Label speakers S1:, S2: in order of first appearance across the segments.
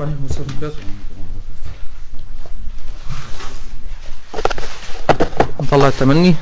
S1: عليكم السلام عليكم.
S2: نطلع التمني.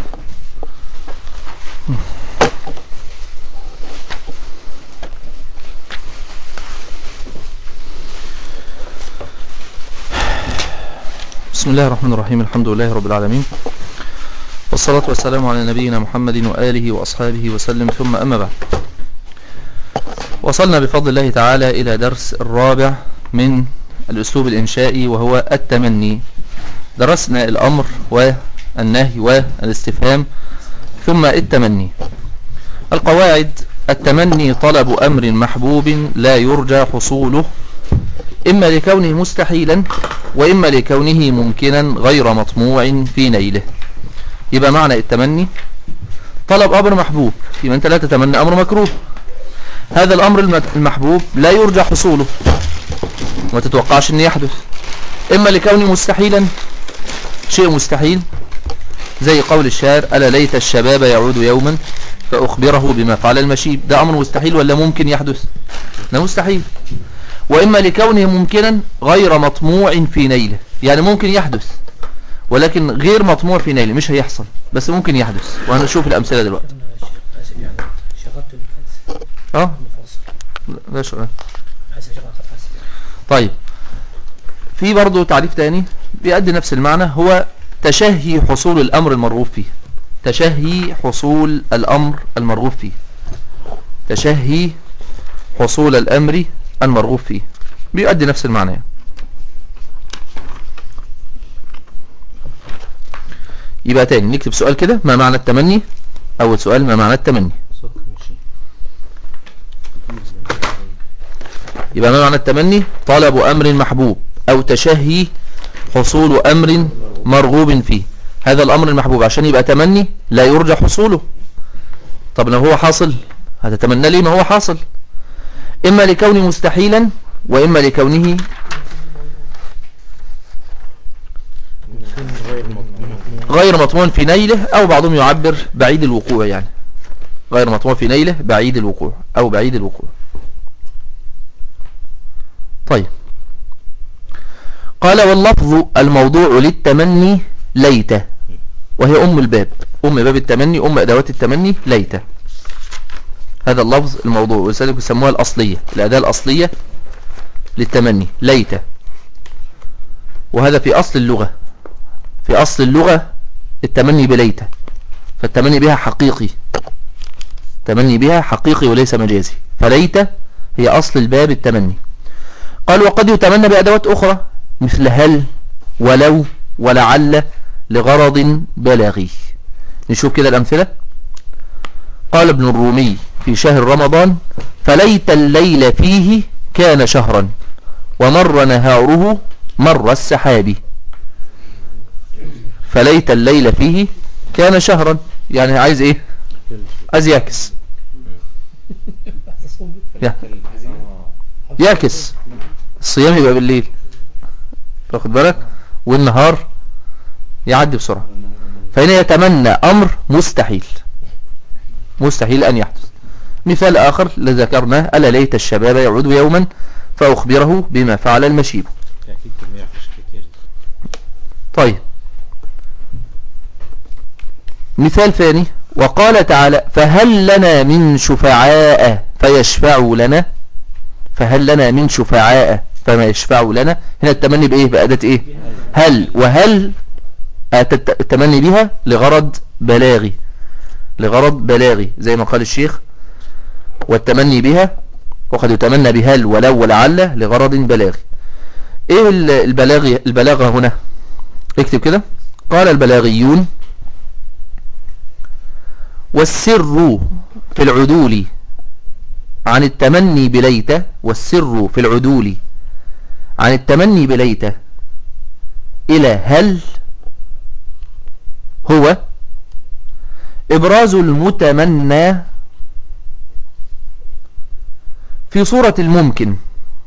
S2: بسم الله الرحمن الرحيم. الحمد لله رب العالمين، والصلاة والسلام على نبينا محمد وآله وأصحابه وسلم، ثم أما بعد. وصلنا بفضل الله تعالى إلى درس الرابع من الأسلوب الإنشائي، وهو التمني. درسنا الأمر والنهي والاستفهام، ثم التمني. القواعد: التمني طلب أمر محبوب لا يرجى حصوله، إما لكونه مستحيلا وإما لكونه ممكنا غير مطموع في نيله. يبقى معنى التمني طلب أمر محبوب، يبقى أنت لا تتمنى أمر مكروه. هذا الأمر المحبوب لا يرجى حصوله، ما تتوقعش أن يحدث. إما لكونه مستحيلا، شيء مستحيل، زي قول الشاعر: ألا ليت الشباب يعود يوما فأخبره بما فعل المشيب. ده أمر مستحيل ولا ممكن يحدث؟ ده مستحيل. وإما لكونه ممكنا غير مطموع في نيله، يعني ممكن يحدث ولكن غير مطموع في نيله، مش هيحصل بس ممكن يحدث، وهنشوف الأمثلة دلوقتي. لا شغل. طيب، في برضو تعريف تاني بيؤدي نفس المعنى، هو تشهي حصول الأمر المرغوب فيه. تشهي حصول الأمر المرغوب فيه. تشهي حصول الأمر المرغوب فيه بيؤدي نفس المعنى. يبقى تاني نكتب سؤال كده: ما معنى التمني؟ أول سؤال: ما معنى التمني؟ يبقى ما معنى التمني؟ طلب أمر محبوب أو تشهي حصول أمر مرغوب فيه. هذا الأمر المحبوب عشان يبقى تمني لا يرجى حصوله. طب لو هو حاصل هتتمنى ليه ما هو حاصل؟ إما لكونه مستحيلا وإما لكونه غير مطموع في نيله، أو بعضهم يعبر بعيد الوقوع، يعني غير مطموع في نيله بعيد الوقوع أو بعيد الوقوع. طيب، قال: واللفظ الموضوع للتمني ليت، وهي أم الباب، أم باب التمني، أم أدوات التمني ليت. هذا اللفظ الموضوع، ولذلك يسموها الأصلية، الأداة الأصلية للتمني ليت. وهذا في أصل اللغة، في أصل اللغة التمني بليت، فالتمني بها حقيقي، التمني بها حقيقي وليس مجازي، فليت هي أصل الباب التمني. قال: وقد يتمنى بأدوات أخرى مثل هل ولو ولعل لغرض بلاغي. نشوف كده الأمثلة. قال ابن الرومي في شهر رمضان: فليت الليل فيه كان شهرا ومر نهاره مر السحاب. فليت الليل فيه كان شهرا، يعني عايز ايه؟ عايز يعكس، يعكس الصيام يبقى بالليل، واخد بالك، والنهار يعدي بسرعة. فهنا يتمنى أمر مستحيل، مستحيل أن يحدث. مثال آخر لذكرناه: ألا ليت الشباب يعود يوما فأخبره بما فعل المشيب. طيب، مثال ثاني: وقال تعالى: فهل لنا من شفعاء فيشفعوا لنا. فهل لنا من شفعاء فما يشفعوا لنا. هنا التمني بإيه؟ بأداة إيه؟ هل. وهل التمني بها لغرض بلاغي، لغرض بلاغي، زي ما قال الشيخ: والتمني بها وقد يتمنى بهل ولو ولعل لغرض بلاغي. ايه البلاغة هنا؟ اكتب كده. قال البلاغيون: والسر في العدول عن التمني بليت، والسر في العدول عن التمني بليت إلى هل هو إبراز المتمنى في صورة الممكن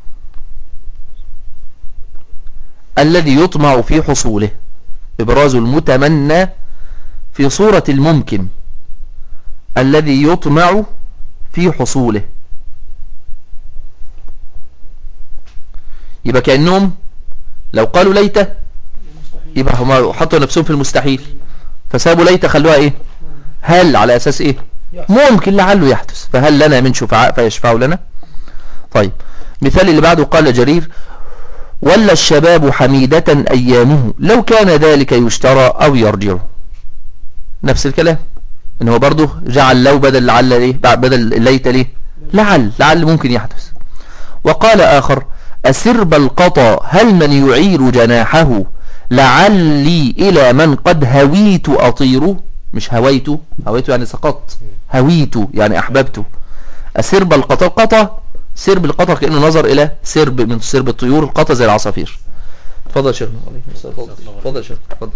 S2: الذي يطمع في حصوله. إبراز المتمنى في صورة الممكن الذي يطمع في حصوله. يبقى كأنهم لو قالوا ليت يبقى هم حطوا نفسهم في المستحيل، فسابوا ليت خلوها ايه هل، على اساس ايه ممكن لعله يحدث، فهل لنا من شفعاء فيشفعوا لنا. طيب مثال اللي بعده قال جرير ولا الشباب حميدة أيامه لو كان ذلك يشترى أو يرجع. نفس الكلام ان هو برضه جعل لو بدل لعل ليه، بدل ليت ليه لعل ممكن يحدث. وقال آخر أسرب القطا هل من يعير جناحه لعلي إلى من قد هويت أطير. مش هويت يعني سقطت، هويت يعني أحببت. أسرب القطا، القطا سرب القطا كأنه نظر إلى سرب من سرب الطيور، القطا زي العصافير. اتفضل يا شيخ. اتفضل يا شيخ. اتفضل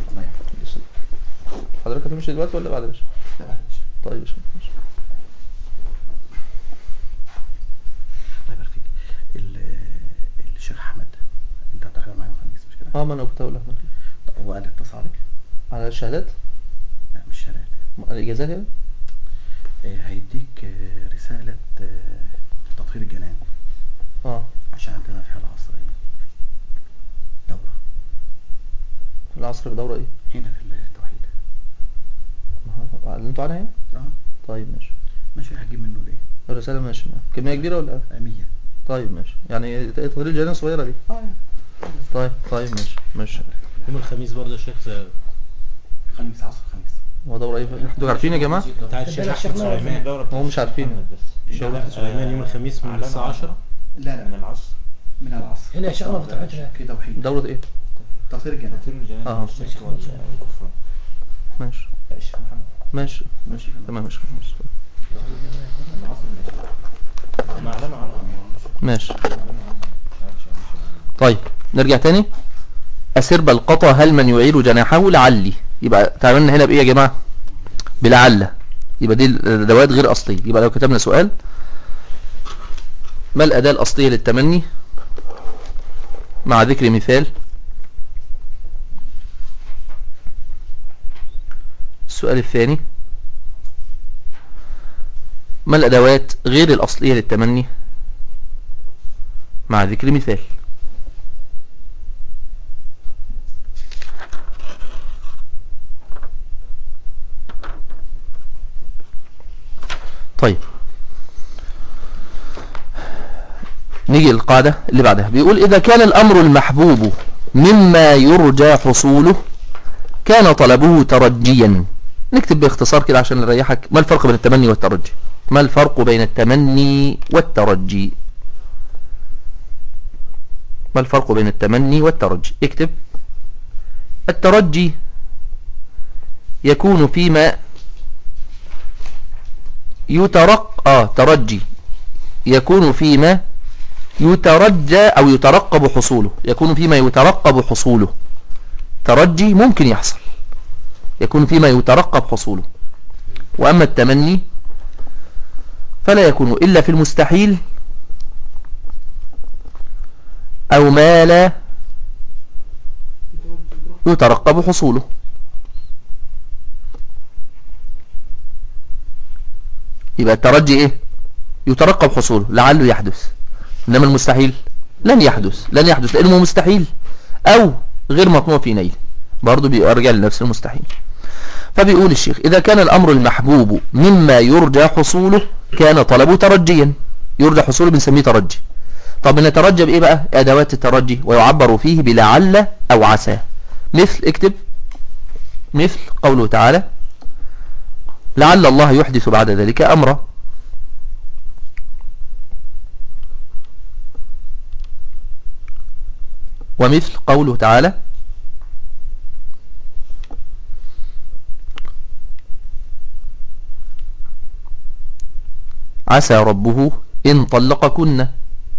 S2: حضرتك هتمشي دلوقتي ولا بعد يا باشا؟ طيب يا شيخ.
S1: الله يبارك فيك. الشيخ احمد انت هتحضر معايا الخميس مش كده؟
S2: ما انا كنت هقول لك.
S1: هو قال اتصل عليك
S2: على الشهادات؟
S1: لا مش شهادات،
S2: الاجازات يعني.
S1: هيديك رسالة تطهير الجنان عشان عندنا في العصرية دورة.
S2: في العصر في دورة ايه؟
S1: هنا في التوحيد.
S2: اعلنتوا عنها يعني؟ طيب ماشي
S1: هتجيب منه الايه؟
S2: الرسالة ماشي. كمية كبيرة ولا
S1: 100.
S2: طيب ماشي، يعني تطهير الجنان صغيرة دي. طيب ماشي.
S3: يوم الخميس برضه يا شيخ
S1: خميس عصر خميس.
S2: هو دورة ايه؟ انتوا عارفين يا جماعة؟
S3: بتاع الشيخ احمد سليمان.
S2: هو مش عارفين.
S3: الشيخ احمد سليمان يوم الخميس من الساعة 10.
S1: لا من العصر. من العصر.
S4: هنا يا شيخ ما فتحتش
S1: كده توحيد.
S2: دورة ايه؟
S1: تطهير الجنان.
S2: ماشي. ماشي تمام ماشي. ماشي. طيب نرجع تاني. أسرب القطا هل من يعير جناحه لعلي. يبقى تعاملنا هنا بإيه يا جماعة؟ بلعل. يبقى دي الأدوات غير أصلية. يبقى لو كتبنا سؤال ما الأداة الأصلية للتمني مع ذكر مثال. السؤال الثاني ما الأدوات غير الأصلية للتمني مع ذكر مثال. طيب نيجي للقاعدة اللي بعدها. بيقول إذا كان الأمر المحبوب مما يرجى حصوله كان طلبه ترجيا. نكتب باختصار كده عشان نريحك. ما الفرق بين التمني والترجي؟ ما الفرق بين التمني والترجي؟ ما الفرق بين التمني والترجي؟ اكتب الترجي يكون فيما ترجي يكون فيما يترجى أو يترقب حصوله. يكون فيما يترقب حصوله. ترجي ممكن يحصل، يكون فيما يترقب حصوله. وأما التمني فلا يكون إلا في المستحيل أو ما لا يترقب حصوله. يبقى الترجي ايه؟ يترقب حصوله لعله يحدث. انما المستحيل لن يحدث لانه مستحيل او غير مطموع في نيله، برضه بيرجع لنفس المستحيل. فبيقول الشيخ إذا كان الأمر المحبوب مما يرجى حصوله كان طلبه ترجيا. يرجى حصوله بنسميه ترجي. طب نترجى بإيه بقى؟ أدوات الترجي ويعبر فيه بلعل أو عسى. مثل اكتب مثل قوله تعالى لعل الله يحدث بعد ذلك أمرا. ومثل قوله تعالى عسى ربه إن طلقكن.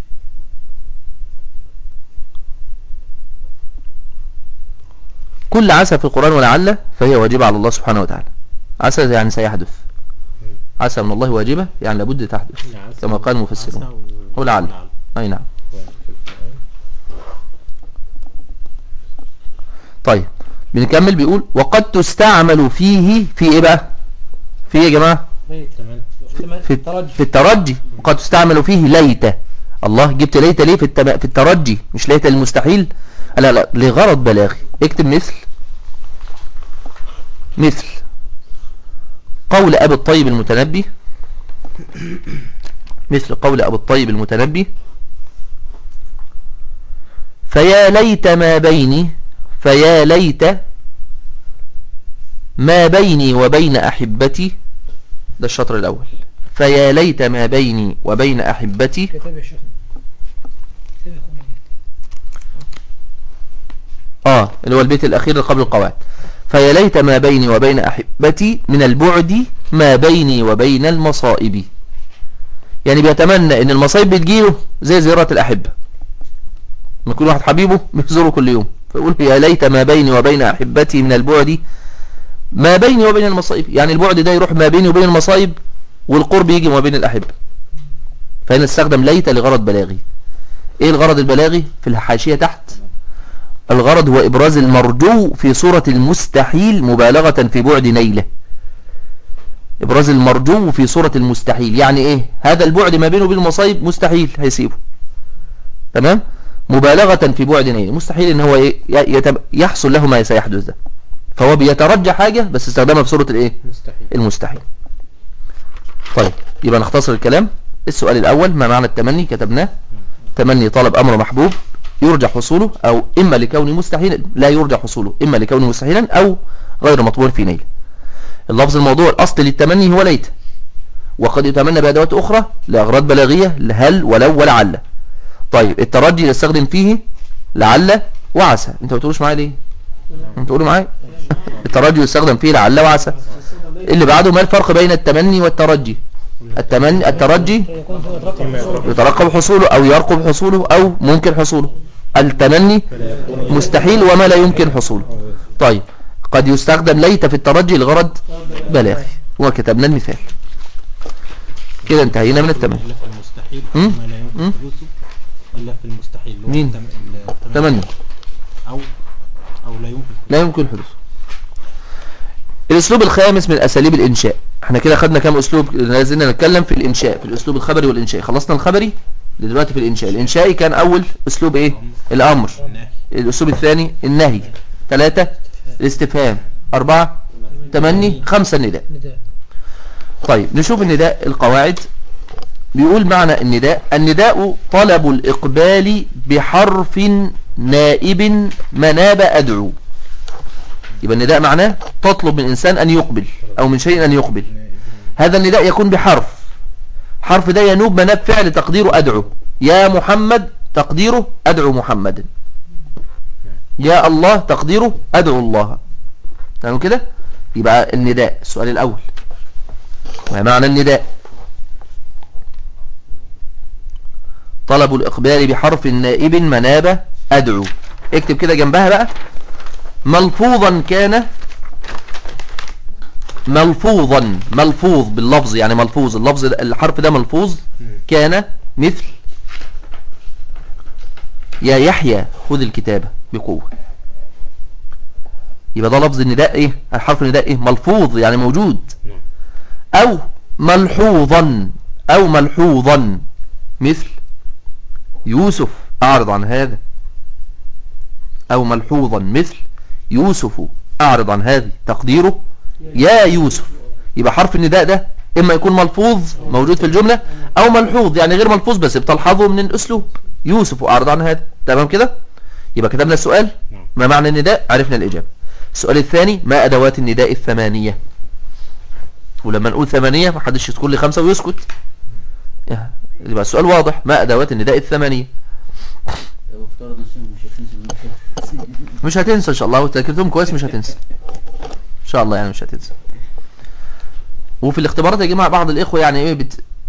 S2: كل عسى في القرآن ولعل فهي واجبة على الله سبحانه وتعالى. عسى يعني سيحدث. عسى من الله واجبة يعني لابد تحدث كما قال المفسرون. ولعل أي نعم. طيب بنكمل. بيقول وقد تستعمل فيه في ايه بقى؟ في ايه يا جماعة؟ في الترجي. قد تستعمل فيه ليت الله جبت ليت ليه في الترجي مش ليت المستحيل؟ لا لغرض بلاغي. اكتب مثل قول أبي الطيب المتنبي، مثل قول أبي الطيب المتنبي فيا ليت ما بيني وبين أحبتي. ده الشطر الأول. فيا ليت ما بيني وبين أحبتي اللي هو البيت الأخير قبل القواعد. فيا ليت ما بيني وبين أحبتي من البعد ما بيني وبين المصائب. يعني بيتمنى ان المصائب بتجيله زي زيارة الأحبة، من كل واحد حبيبه بيزوره كل يوم، فيقول يا ليت ما بيني وبين أحبتي من البعد ما بيني وبين المصائب. يعني البعد ده يروح ما بيني وبين المصائب، والقرب يجي ما بين الأحبة. فهنا استخدم ليت لغرض بلاغي. ايه الغرض البلاغي؟ في الحاشية تحت: الغرض هو إبراز المرجو في صورة المستحيل مبالغة في بعد نيله. إبراز المرجو في صورة المستحيل، يعني إيه؟ هذا البعد ما بينه وبين المصايب مستحيل هيسيبه، تمام؟ مبالغة في بعد نيله، مستحيل إن هو يحصل له ما سيحدث ده، فهو بيترجى حاجة بس استخدمها بصورة الإيه؟ المستحيل. طيب يبقى نختصر الكلام. السؤال الأول: ما معنى التمني؟ كتبناه: تمني طلب أمر محبوب يرجى حصوله، أو إما لكونه مستحيلا لا يرجى حصوله، إما لكونه مستحيلا أو غير مطمور في نيله. اللفظ الموضوع الأصل للتمني هو ليت، وقد يتمنى بأدوات أخرى لأغراض بلاغية لهل ولو ولعل. طيب الترجي نستخدم فيه لعل وعسى. انت ما بتقولوش معايا ليه؟ انت تقولوا معايا. الترجي يستخدم فيه لعل وعسى. اللي بعده: ما الفرق بين التمني والترجي؟ الترجي يترقب حصوله أو يرقب حصوله أو ممكن حصوله. التمني مستحيل وما لا يمكن حصوله. طيب قد يستخدم ليت في الترجي لغرض بلاغي، وكتبنا المثال. كده انتهينا من التمني.
S3: إلا في المستحيل ما لا يمكن حدوثه، إلا في المستحيل
S2: مين؟ تمني
S3: أو لا يمكن
S2: لا يمكن حدوثه. الاسلوب الخامس من اساليب الانشاء. احنا كده خدنا كام اسلوب؟ لازلنا نتكلم في الانشاء، في الاسلوب الخبري والانشاء. خلصنا الخبري دلوقتي في الانشاء. الانشائي كان اول اسلوب ايه؟ الامر. الاسلوب الثاني النهي. 3 الاستفهام. 4 تمني. 5 النداء. طيب نشوف النداء. القواعد بيقول معنى النداء: النداء طلب الإقبال بحرف نائب مناب أدعو. يبقى النداء معناه تطلب من إنسان أن يقبل أو من شيء أن يقبل. هذا النداء يكون بحرف، حرف ده ينوب مناب فعل تقديره أدعو. يا محمد تقديره أدعو محمدا. يا الله تقديره أدعو الله. تمام كده؟ يبقى النداء السؤال الأول. ما معنى النداء؟ طلب الإقبال بحرف نائب مناب أدعو. اكتب كده جنبها بقى: ملفوظا كان. ملفوظ باللفظ، يعني ملفوظ اللفظ الحرف ده ملفوظ كان. مثل يا يحيى خذ الكتابة بقوة. يبقى ده لفظ النداء ايه؟ الحرف النداء ايه؟ ملفوظ يعني موجود. او ملحوظا مثل يوسف اعرض عن هذا. او ملحوظا مثل يوسف اعرض عن هذه، تقديره يا يوسف. يبقى حرف النداء ده اما يكون ملفوظ موجود في الجملة، او ملحوظ يعني غير ملفوظ بس بتلحظه من الاسلوب. يوسف اعرض عن هذا. تمام كده؟ يبقى كتبنا السؤال: ما معنى النداء؟ عرفنا الإجابة. السؤال الثاني: ما أدوات النداء الثمانية؟ ولما نقول ثمانية ما حدش يذكر لي 5 ويسكت. يبقى السؤال واضح: ما أدوات النداء الثمانية؟ مش هتنسى إن شاء الله، وتذاكرتهم كويس مش هتنسى إن شاء الله، يعني مش هتنسى. وفي الاختبارات يا جماعة بعض الإخوة يعني إيه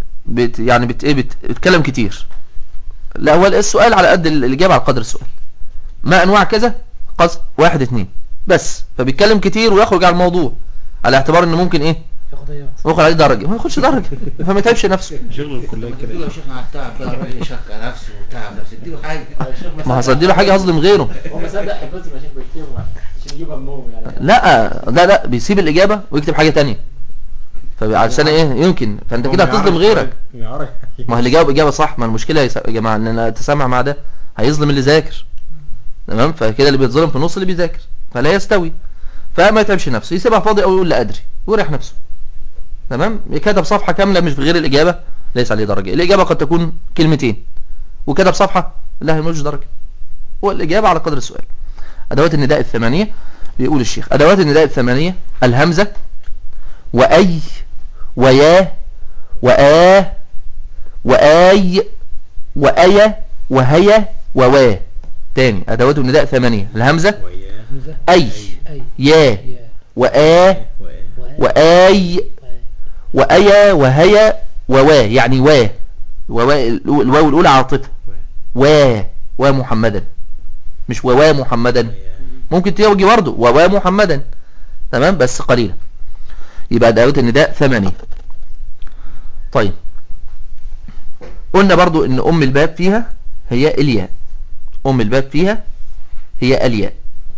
S2: بتتكلم كتير. لا، هو السؤال على قد الإجابة على قدر السؤال. ما أنواع كذا؟ 1 2 بس، فبيتكلم كتير ويخرج على الموضوع على اعتبار انه ممكن ايه ياخد عليه درجه. ما ياخدش درجه فما يتعبش نفسه.
S3: شغل الكليه كده.
S4: اديله شيخ مع التعب بقى، الراجل شق نفسه وتعب نفسه، اديله حاجه.
S2: ما هصديله حاجه هظلم غيره.
S5: هو ما صدق حفظ يا شيخ بيكتبه عشان يجيبها النوم يعني.
S2: لا بيسيب الاجابه ويكتب حاجه تانية. فعشان ايه يمكن، فانت كده هتظلم غيرك. ما هو اللي جاوب اجابه صح، ما المشكله يا جماعه ان انا اتسامع مع ده هيظلم اللي ذاكر، تمام؟ فكده اللي بيتظلم في النص اللي بيذاكر، فلا يستوي. فما يتعبش نفسه، يسيبها فاضي او يقول لا ادري ويريح نفسه، تمام؟ كتب صفحه كامله مش بغير الاجابه ليس عليه درجه. الاجابه قد تكون كلمتين، وكتب صفحه لا ملوش درجه، والاجابه على قدر السؤال. ادوات النداء الثمانيه بيقول الشيخ: ادوات النداء الثمانيه الهمزه واي ويا وآ وآي وآيا وهيا ووا. تاني ادوات النداء ثمانية: الهمزة، أي، يا، وآ، وآي، وآيا وهيا ووا. يعني الواو الأولى عاطفة، ومحمدا، مش محمدا. ممكن تيجي برضه محمدا، تمام، بس قليلا. يبقى ادوات النداء ثمانية. طيب قلنا برضو ان ام الباب فيها هي الياء، ام الباب فيها هي الياء.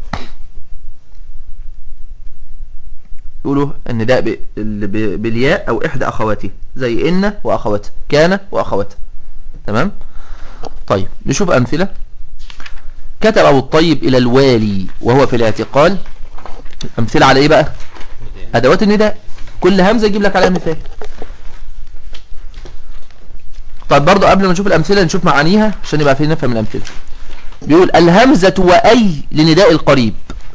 S2: يقولوا النداء بالياء او احدى اخواته، زي ان واخواتها، كان واخواتها، تمام. طيب نشوف امثله. كتب ابو الطيب الى الوالي وهو في الاعتقال. امثله على ايه بقى؟ ادوات النداء، كل همزه يجيب لك عليها مثال. طيب برضو قبل ما نشوف الامثله نشوف معانيها عشان يبقى فينا نفهم الامثله. بيقول: الهمزه واي لنداء القريب،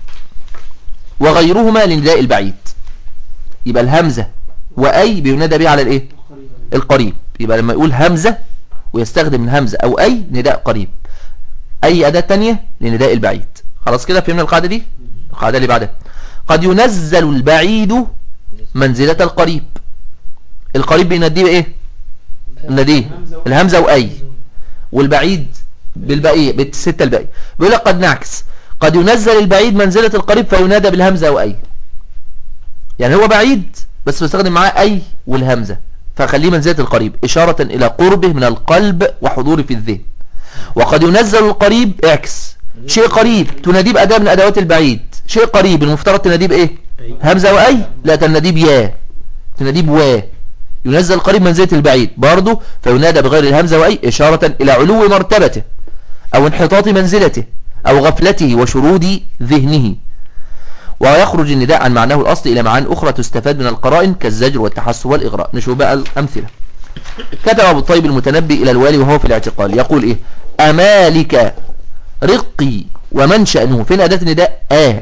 S2: وغيرهما لنداء البعيد. يبقى الهمزه واي بينادى بها على الايه؟ القريب. يبقى لما يقول همزه ويستخدم الهمزه او اي نداء قريب، اي اداه ثانيه لنداء البعيد. خلاص كده فهمنا القاعده دي. القاعده اللي بعدها: قد ينزل البعيد منزله القريب. القريب بيناديه بايه؟ نديه الهمزه واي، والبعيد بالباقي بالسته الباقي. بيقول لك قد نعكس: قد ينزل البعيد منزله القريب فينادى بالهمزه واي. يعني هو بعيد بس بيستخدم معاه اي والهمزه فخليه منزله القريب اشاره الى قربه من القلب وحضوره في الذهن. وقد ينزل القريب اعكس: شيء قريب تناديه باداه من ادوات البعيد، شيء قريب المفترض تناديه بايه؟ همزه واي، لا تناديه بيا، تناديه بوا. ينزل القريب منزلة البعيد برضه فينادى بغير الهمزة وأي إشارة إلى علو مرتبته أو انحطاط منزلته أو غفلته وشرود ذهنه. ويخرج النداء عن معناه الأصلي إلى معان أخرى تستفاد من القرائن كالزجر والتحسب والإغراء. نشوف بقى الأمثلة. كتب أبو الطيب المتنبي إلى الوالي وهو في الاعتقال يقول إيه؟ أمالك رقي ومن شأنه. فين أداة النداء؟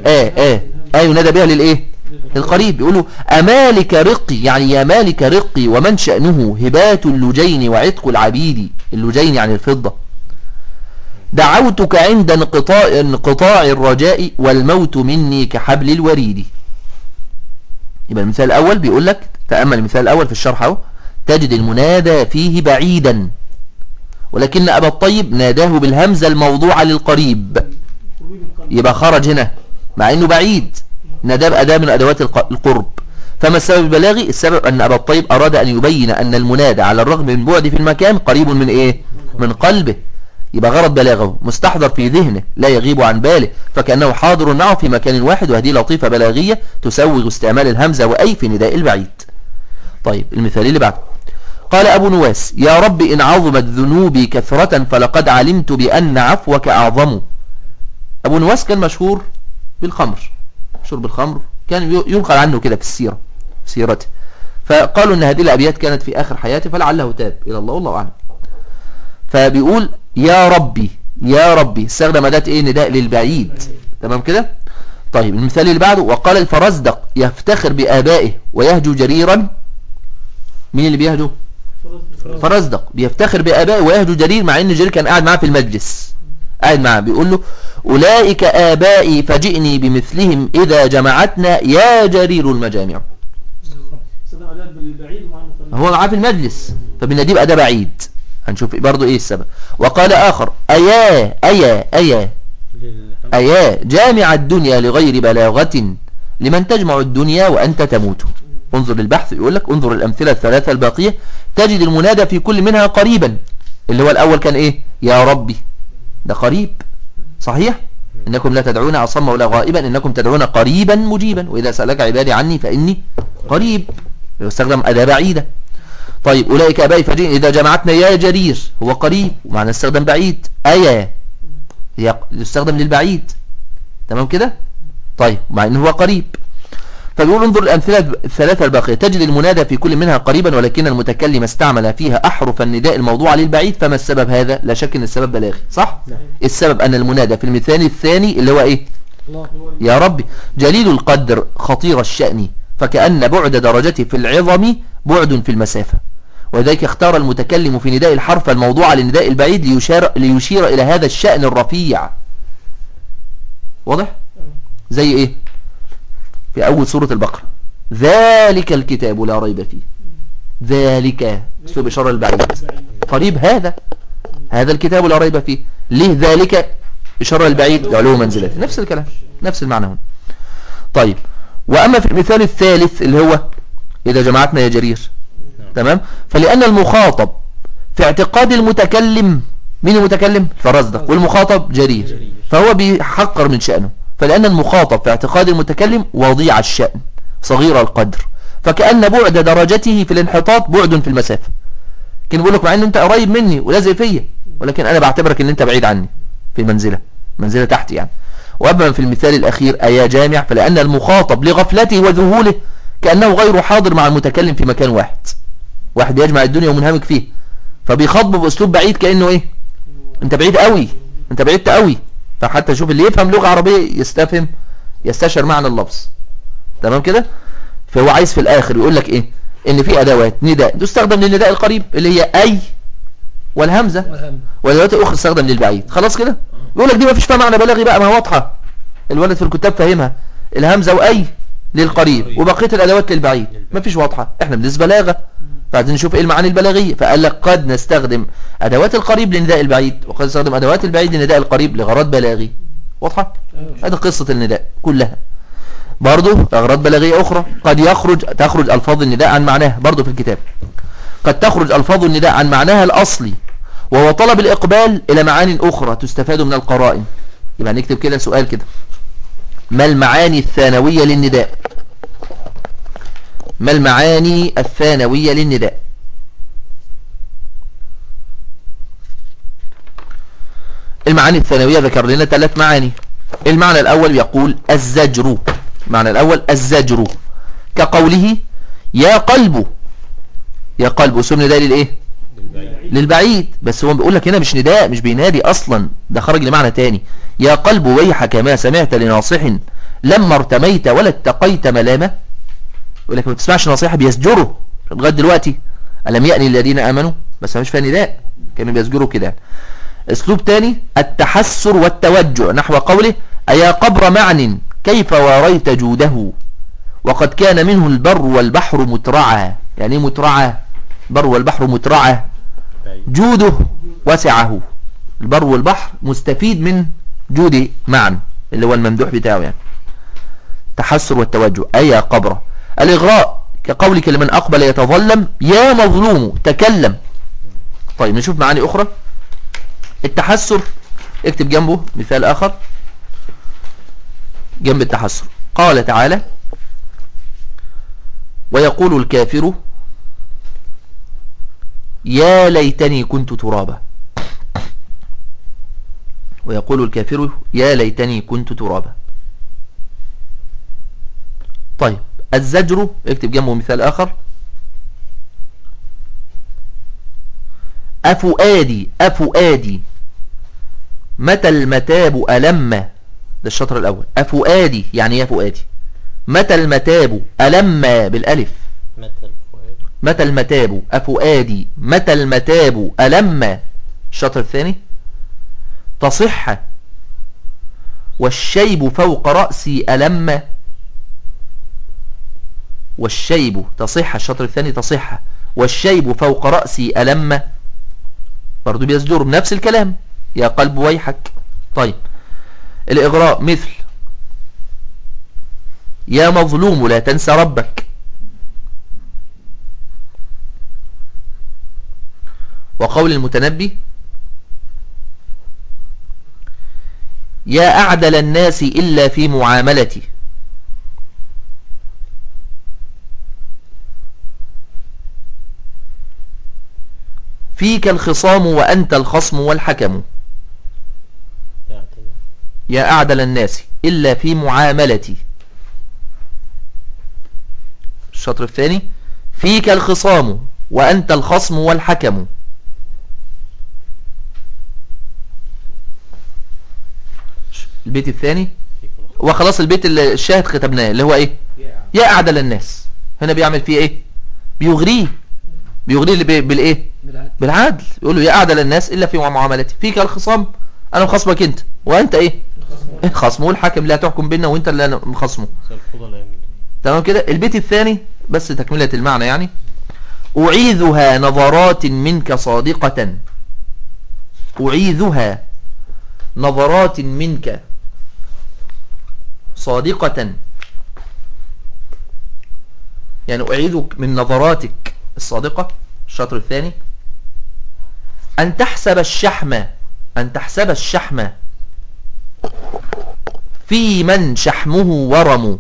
S2: ينادى بها للإيه؟ القريب. يقولوا أمالك رقي، يعني يا مالك رقي ومن شأنه هبات اللجين وعتق العبيد. اللجين يعني الفضة. دعوتك عند انقطاع الرجاء والموت مني كحبل الوريد. يبقى المثال الأول بيقول لك، تأمل المثال الأول في الشرح اهو: تجد المنادى فيه بعيدا، ولكن أبا الطيب ناداه بالهمزة الموضوعة للقريب، يبقى خرج هنا مع أنه بعيد، نادى بأداة من أدوات القرب. فما السبب البلاغي؟ السبب أن أبا الطيب أراد أن يبين أن المنادى على الرغم من بعد في المكان قريب من إيه؟ من قلبه. يبقى غرض بلاغه مستحضر في ذهنه لا يغيب عن باله، فكأنه حاضر معه في مكان واحد. وهذه لطيفة بلاغية تسوغ استعمال الهمزة وأي في نداء البعيد. طيب المثال اللي بعده: قال أبو نواس: يا رب إن عظمت ذنوبي كثرة فلقد علمت بأن عفوك أعظم. أبو نواس كان مشهور بالخمر، شرب الخمر، كان ينقل عنه كده في سيرته. فقالوا ان هذه الابيات كانت في اخر حياته فلعله تاب الى الله، والله اعلم. فبيقول يا ربي، يا ربي استخدم اداه ايه؟ نداء للبعيد، تمام كده. طيب المثال اللي بعده: وقال الفرزدق: يفتخر بآبائه ويهجو جريرا. مين اللي بيهجو؟ فرزدق بيفتخر بآبائه ويهجو جرير، مع ان جرير كان قاعد معاه في المجلس، قاعد معاه بيقول له: أولئك آبائي فجئني بمثلهم إذا جمعتنا يا جرير المجامع. هو معاه في المجلس فبناديه بأداة بعيد. هنشوف برضو إيه السبب. وقال آخر: أيا جامع الدنيا لغير بلاغة لمن تجمع الدنيا وأنت تموت. انظر للبحث، يقول لك انظر الأمثلة الثلاثة الباقية تجد المنادى في كل منها قريبا. اللي هو الأول كان إيه؟ يا ربي، ده قريب صحيح. إنكم لا تدعون أصم ولا غائبا إنكم تدعون قريبا مجيبا، وإذا سألك عبادي عني فإني قريب. يستخدم أداة بعيدة. طيب أولئك أبائي فجئن إذا جمعتنا يا جرير هو قريب ومعنى استخدم بعيد. أيا يستخدم للبعيد، تمام كده. طيب مع إنه هو قريب. فبيقول انظر الأمثلة الثلاثة الباقية تجد المنادى في كل منها قريبا ولكن المتكلم استعمل فيها أحرف النداء الموضوعة للبعيد. فما السبب هذا؟ لا شك أن السبب بلاغي، صح؟ السبب أن المنادى في المثال الثاني اللي هو إيه؟ يا ربي جليل القدر خطير الشأن فكأن بعد درجته في العظم بعد في المسافة، وذلك اختار المتكلم في نداء الحرف الموضوع لنداء البعيد ليشير إلى هذا الشأن الرفيع. واضح؟ زي إيه؟ في أول سورة البقرة ذلك الكتاب لا ريب فيه. ذلك اسلوب إشارة البعيد قريب، هذا الكتاب لا ريب فيه. ليه ذلك إشارة البعيد؟ لعلو منزلته. نفس الكلام، نفس المعنى هنا. طيب وأما في المثال الثالث اللي هو إذا جمعتنا يا جرير، تمام، فلأن المخاطب في اعتقاد المتكلم، مين المتكلم؟ فرزدق، والمخاطب جرير، فهو بيحقر من شأنه. فلأن المخاطب في اعتقاد المتكلم وضيع الشأن صغير القدر، فكأن بعد درجته في الانحطاط بعد في المسافة. كان بيقول لك مع ان انت قريب مني ولازق فيا، ولكن انا بعتبرك ان انت بعيد عني في منزلة تحت يعني. وأما في المثال الأخير أيا جامع، فلأن المخاطب لغفلته وذهوله كأنه غير حاضر مع المتكلم في مكان واحد يجمع الدنيا ومنهمك فيه، فبيخاطبه بأسلوب بعيد كأنه إيه؟ أنت بعيد قوي، أنت بعيدت قوي. فحتى شوف اللي يفهم لغة عربية يستشعر معنى اللفظ، تمام كده. فهو عايز في الآخر يقول لك إيه؟ إن في أدوات نداء تستخدم للنداء القريب اللي هي أي والهمزة، والأدوات الأخرى تستخدم للبعيد. خلاص كده. يقول لك دي ما فيش فيها معنى بلاغي بقى، ما واضحة، الولد في الكتاب فاهمها، الهمزة وأي للقريب وبقية الأدوات للبعيد، ما فيش واضحة. احنا بالنسبة بلاغة فعايزين نشوف ايه المعاني البلاغية. فقال لك قد نستخدم أدوات القريب لنداء البعيد، وقد نستخدم أدوات البعيد لنداء القريب لغرض بلاغي. واضحة؟ هذه قصة النداء كلها. برضه أغراض بلاغية أخرى، قد تخرج ألفاظ النداء عن معناها، برضه في الكتاب قد تخرج ألفاظ النداء عن معناها الأصلي، وهو طلب الإقبال إلى معاني أخرى تستفاد من القرائن. يبقى نكتب كده سؤال كده: ما المعاني الثانوية للنداء؟ ما المعاني الثانوية للنداء؟ المعاني الثانوية ذكر لنا 3 معاني. المعنى الأول يقول الزجر، المعنى الأول الزجر، كقوله يا قلب. يا قلب اسم نداء للإيه؟ للبعيد. بس هو بيقول لك هنا مش نداء، مش بينادي أصلا، ده خرج لمعنى تاني. يا قلب ويحك ما سمعت لناصح لما ارتميت ولا اتقيت ملامة. يقول لك ما بتسمعش نصيحة بيسجروا لغاية دلوقتي، ألم يأني الذين آمنوا، بس مش فيها نداء، كانوا بيسجروا كده. اسلوب تاني التحسر والتوجع، نحو قوله أيا قبر معن كيف واريت جوده وقد كان منه البر والبحر مترعا. يعني مترعا؟ البر والبحر مترعا، جوده وسعه. البر والبحر مستفيد من جود معا اللي هو الممدوح بتاعه يعني. تحسر والتوجع أيا قبر. الإغراء كقولك لمن أقبل يتظلم يا مظلوم تكلم. طيب نشوف معاني أخرى. التحسر اكتب جنبه مثال آخر جنب التحسر. قال تعالى ويقول الكافر يا ليتني كنت ترابا. ويقول الكافر يا ليتني كنت ترابا. طيب الزجر اكتب جنبه مثال آخر أفؤادي أفؤادي متى المتاب ألم. ده الشطر الأول. أفؤادي يعني يا فؤادي، متى المتاب ألم بالألف، متى المتاب أفؤادي متى المتاب ألم. الشطر الثاني تصح والشيب فوق رأسي ألم. والشيب تصح، الشطر الثاني تصح والشيب فوق رأسي ألم. برضو بيزجر بنفس الكلام يا قلب ويحك. طيب الإغراء مثل يا مظلوم لا تنسى ربك. وقول المتنبي يا أعدل الناس إلا في معاملتي. فيك الخصام وأنت الخصم والحكم. يا أعدل الناس إلا في معاملتي. الشطر الثاني فيك الخصام وأنت الخصم والحكم. البيت الثاني وخلاص. البيت اللي الشاهد ختمناه اللي هو ايه؟ يا أعدل الناس. هنا بيعمل فيه ايه؟ بيغريه بالايه؟ بالعدل. يقول له يا أعدل الناس إلا في معاملتي. فيك الخصام، أنا مخصمك أنت، وأنت ايه؟ خصمه. والحكم لا تحكم بيننا وانت اللي انا مخصمه. تمام كده. البيت الثاني بس تكملة المعنى يعني. أعيذها نظرات منك صادقة. أعيذها نظرات منك صادقة، يعني أعيذك من نظراتك الصادقة. الشطر الثاني أن تحسب الشحم في من شحمه ورم.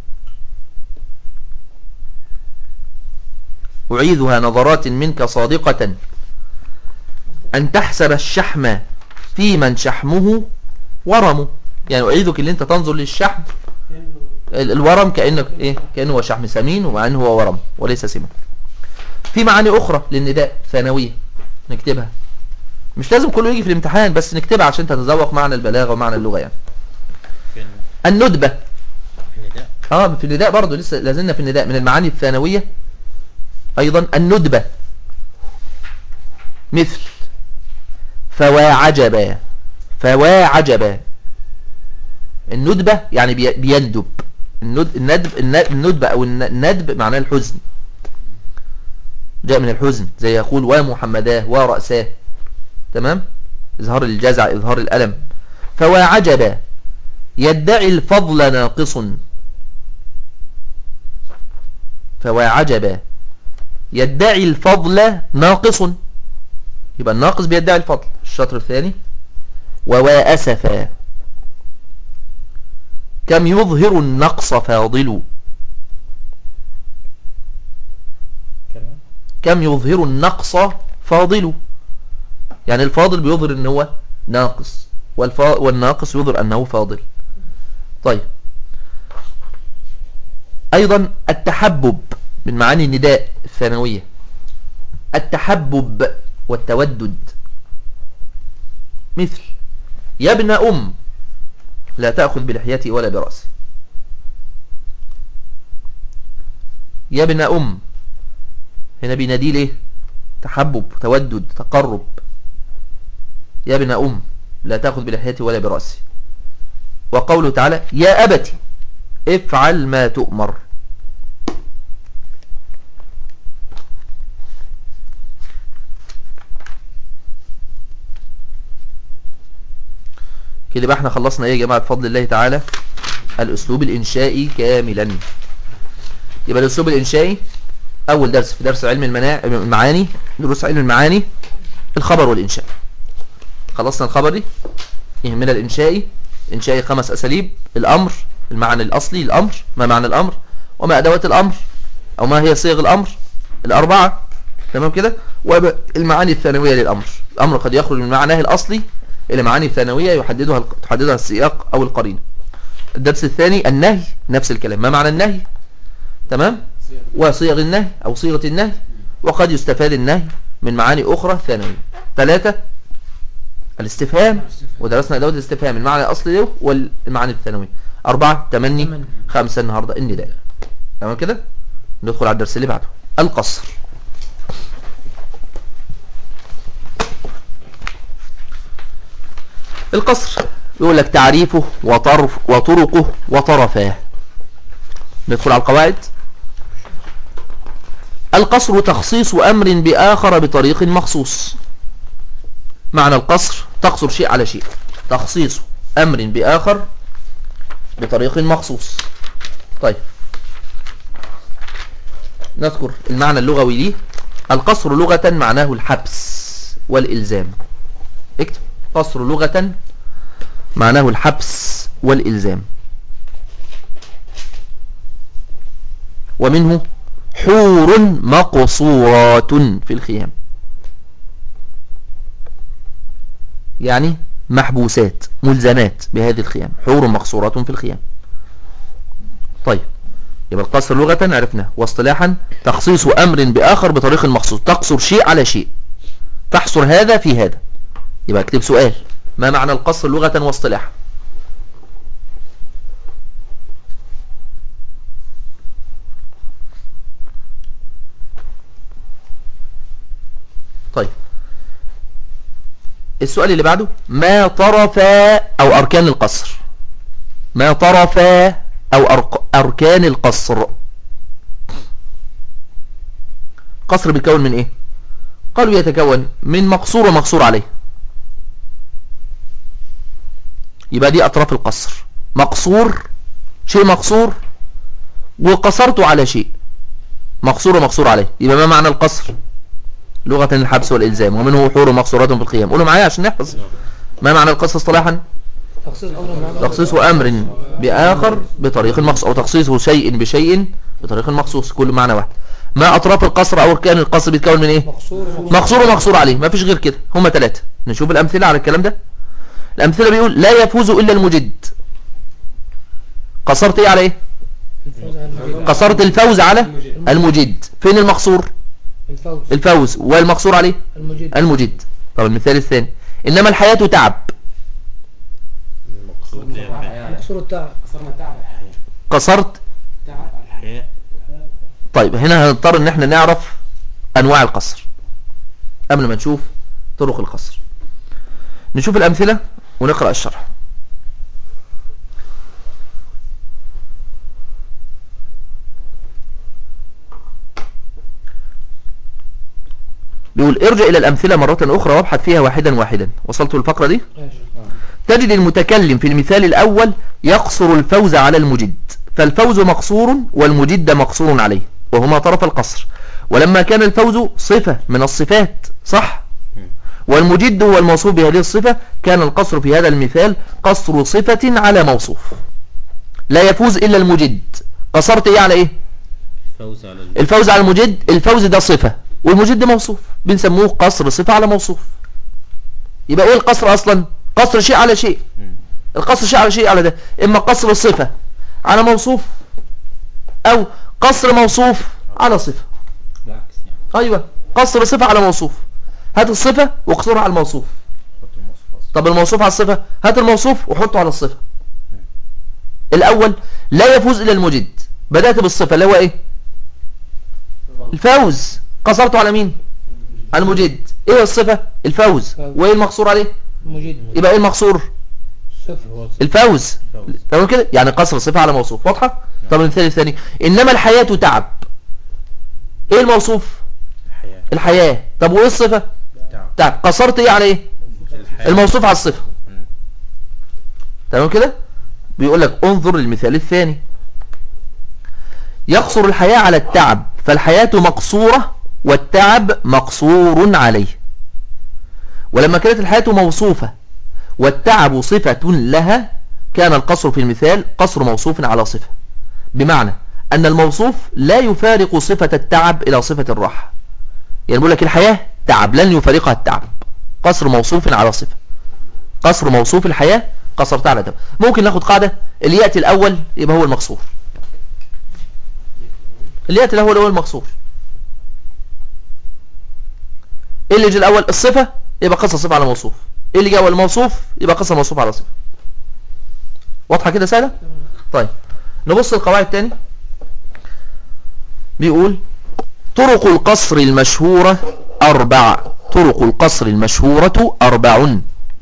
S2: أعيذها نظرات منك صادقة أن تحسب الشحم في من شحمه ورم. يعني أعيذك اللي أنت تنظر للشحم الورم كأنك إيه؟ كأنه هو شحم سمين ومع أنه هو ورم وليس سمين. في معاني أخرى للنداء ثانوية نكتبها، مش لازم كله يجي في الامتحان، بس نكتبها عشان تتذوق معنى البلاغة ومعنى اللغة يعني. الندبة في النداء برضو، لسه لازلنا في النداء. من المعاني الثانوية أيضا الندبة، مثل فواعجبا. الندبة يعني بيندب. الندبة أو الندب معناه الحزن، جاء من الحزن، زي يقول ومحمداه ورأساه. تمام. إظهار الجزع، إظهار الألم. فواعجبا يدعي الفضل ناقص. فواعجبا يدعي الفضل ناقص، يبقى الناقص بيدعي الفضل. الشطر الثاني وواسفا كم يظهر النقص فاضل. كم يظهر النقص فاضل، يعني الفاضل بيظهر ان هو ناقص، والناقص يظهر انه فاضل. طيب ايضا التحبب من معاني النداء الثانوية، التحبب والتودد. مثل يا ابن لا تأخذ بلحيتي ولا برأسي. يا ابن هنا بينادي ليه؟ تحبب، تودد، تقرب. يا ابن لا تأخذ بلحيتي ولا برأسي. وقوله تعالى يا أبت افعل ما تؤمر. كده بقى احنا خلصنا ايه يا جماعة بفضل الله تعالى؟ الاسلوب الانشائي كاملا. يبقى الاسلوب الانشائي اول درس في درس علم المعاني، دروس علم المعاني، الخبر والانشاء. خلصنا الخبر دي، يهمنا الانشائي. انشائي 5 اساليب: الامر، المعنى الاصلي الامر، ما معنى الامر، وما ادوات الامر او ما هي صيغ الامر، ال4. تمام كده. والمعاني الثانوية للامر. الامر قد يخرج من معناه الاصلي الى معاني ثانوية تحددها السياق او القرينة. الدرس الثاني النهي، نفس الكلام، ما معنى النهي، تمام، وصيغ النهي او صيغة النهي، وقد يستفاد النهي من معاني اخرى ثانوية. 3 الاستفهام، ودرسنا ادوات الاستفهام، المعنى الاصلي له والمعاني الثانوية. 4 تمني. 5 النهاردة النداء. تمام كده. ندخل على الدرس اللي بعده، القصر. القصر يقول لك تعريفه وطرقه وطرفاه. ندخل على القواعد. القصر تخصيص أمر بآخر بطريق مخصوص. معنى القصر تقصر شيء على شيء، تخصيص أمر بآخر بطريق مخصوص. طيب نذكر المعنى اللغوي ليه. القصر لغة معناه الحبس والإلزام. اكتب قصر لغة معناه الحبس والإلزام. ومنه حور مقصورات في الخيام. يعني محبوسات ملزمات بهذه الخيام، حور مقصورات في الخيام. طيب يبقى القصر لغة عرفنا، واصطلاحا تخصيص أمر بآخر بطريق مخصوص، تقصر شيء على شيء، تحصر هذا في هذا. يبقى اكتب سؤال: ما معنى القصر لغة واصطلاحا؟ طيب السؤال اللي بعده: ما طرف أو أركان القصر؟ ما طرف أو أركان القصر؟ قصر بيتكون من إيه؟ قالوا يتكون من مقصور ومقصور عليه. يبقى دي أطراف القصر: مقصور، شيء مقصور وقصرته على شيء، مقصور ومقصور عليه. يبقى ما معنى القصر؟ لغة الحبس والإلزام، ومنه حور مقصورات في الخيام. قولوا معايا عشان نحفظ. ما معنى القصر اصطلاحا؟ تخصيص أمر بآخر بطريق مخصوص، أو تخصيص شيء بشيء بطريق مخصوص، كل معنى واحد. ما أطراف القصر أو أركان القصر بيتكون من إيه؟ مقصور ومقصور عليه، ما فيش غير كده، هما 3. نشوف الأمثلة على الكلام ده. الأمثلة بيقول: لا يفوز إلا المجد. قصرت إيه على إيه؟ قصرت الفوز على المجد. فين المقصور؟ الفوز. والمقصور عليه المجد. طب المثال الثاني: إنما الحياة تعب.
S3: مقصور التعب.
S2: قصرت
S3: الحياة.
S2: طيب هنا هنضطر ان احنا نعرف انواع القصر قبل ما نشوف طرق القصر. نشوف الامثلة ونقرأ الشرح. بيقول: ارجع الى الامثلة مرة اخرى وابحث فيها واحدا واحدا. وصلت الفقرة دي؟ تجد المتكلم في المثال الاول يقصر الفوز على المجد، فالفوز مقصور والمجد مقصور عليه، وهما طرف القصر. ولما كان الفوز صفة من الصفات، صح، والمجد هو الموصوف بهذه الصفة، كان القصر في هذا المثال قصر صفة على موصوف. لا يفوز إلا المجد. قصرت إيه على إيه؟ الفوز على المجد. الفوز ده صفة والمجد موصوف، بنسموه قصر صفة على موصوف. يبقى إيه القصر أصلا؟ قصر شيء على شيء. القصر شيء على شيء على ده، إما قصر صفة على موصوف، أو قصر موصوف على صفة. أيوة، قصر صفة على موصوف. هات الصفة واقصرها على الموصوف. طب الموصوف على الصفة، هات الموصوف وحطه على الصفة. الأول: لا يفوز إلا المجد. بدأت بالصفة اللي هو إيه؟ الفوز. قصرته على مين؟ على المجد. إيه الصفة؟ الفوز. وإيه المقصور عليه؟ المجد. يبقى إيه المقصور؟ الفوز. تمام كده؟ يعني قصر صفة على موصوف. واضحة؟ طب المثال الثاني: إنما الحياة تعب. إيه الموصوف؟ الحياة. طب وإيه الصفة؟ تعب. قصرت إيه على إيه؟ الموصوف على الصفة. تمام كده؟ بيقول لك: انظر للمثال الثاني. يقصر الحياة على التعب، فالحياة مقصورة والتعب مقصور عليه. ولما كانت الحياة موصوفة والتعب صفة لها، كان القصر في المثال قصر موصوف على صفة، بمعنى أن الموصوف لا يفارق صفة التعب إلى صفة الراحة. يعني بيقول لك الحياة تعب، لن يفارقها التعب. قصر موصوف على صفة. قصر موصوف الحياة قصرتها على تعب. ممكن ناخد قاعدة: اللي يأتي الأول يبقى هو المقصور. اللي يأتي الأول هو المقصور. إيه اللي يجي الأول؟ الصفة، يبقى قصر صفة على موصوف. إيه اللي جاء أول؟ الموصوف، يبقى قصر موصوف على صفة. واضحة كده سهلة؟ طيب نبص القواعد تاني. بيقول: طرق القصر المشهورة 4. طرق القصر المشهورة 4.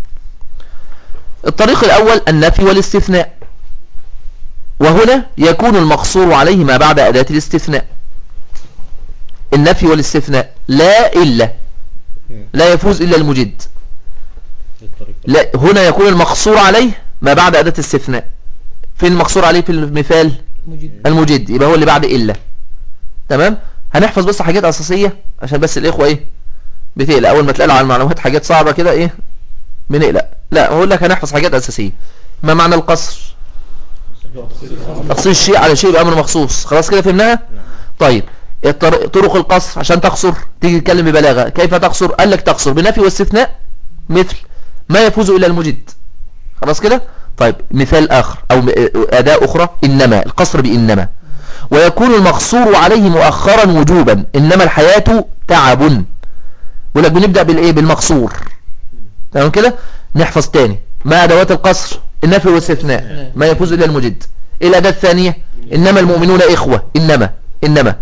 S2: الطريق الأول النفي والاستثناء، وهنا يكون المقصور عليه ما بعد أداة الاستثناء. النفي والاستثناء: لا إلا، لا يفوز إلا المجد. لا، هنا يكون المقصور عليه ما بعد أداة الاستثناء. فين المقصور عليه في المثال؟ المجد. يبقى هو اللي بعد إلا. تمام. هنحفظ بس حاجات أساسية عشان بس الإخوة إيه بتقلق أول ما تلاقوا على المعلومات حاجات صعبة كده إيه بنقلق. لا، أقول لك هنحفظ حاجات أساسية. ما معنى القصر؟ تقصير شيء على شيء بأمر مخصوص. خلاص كده فهمناها. طيب طرق القصر عشان تقصر تيجي تتكلم ببلاغة. كيف تقصر؟ قال لك تقصر بنفي واستثناء، مثل ما يفوز إلا المجد. خلاص كده. طيب مثال آخر أو أداة أخرى، إنما، القصر بإنما، ويكون المقصور عليه مؤخرا وجوبا، إنما الحياة تعب. يقول لك بنبدأ بالإيه؟ بالمقصور. تمام كده. نحفظ تاني. ما أدوات القصر؟ النفي والاستثناء، ما يفوز إلا المجد. إيه الأداة الثانية؟ إنما المؤمنون إخوة، إنما.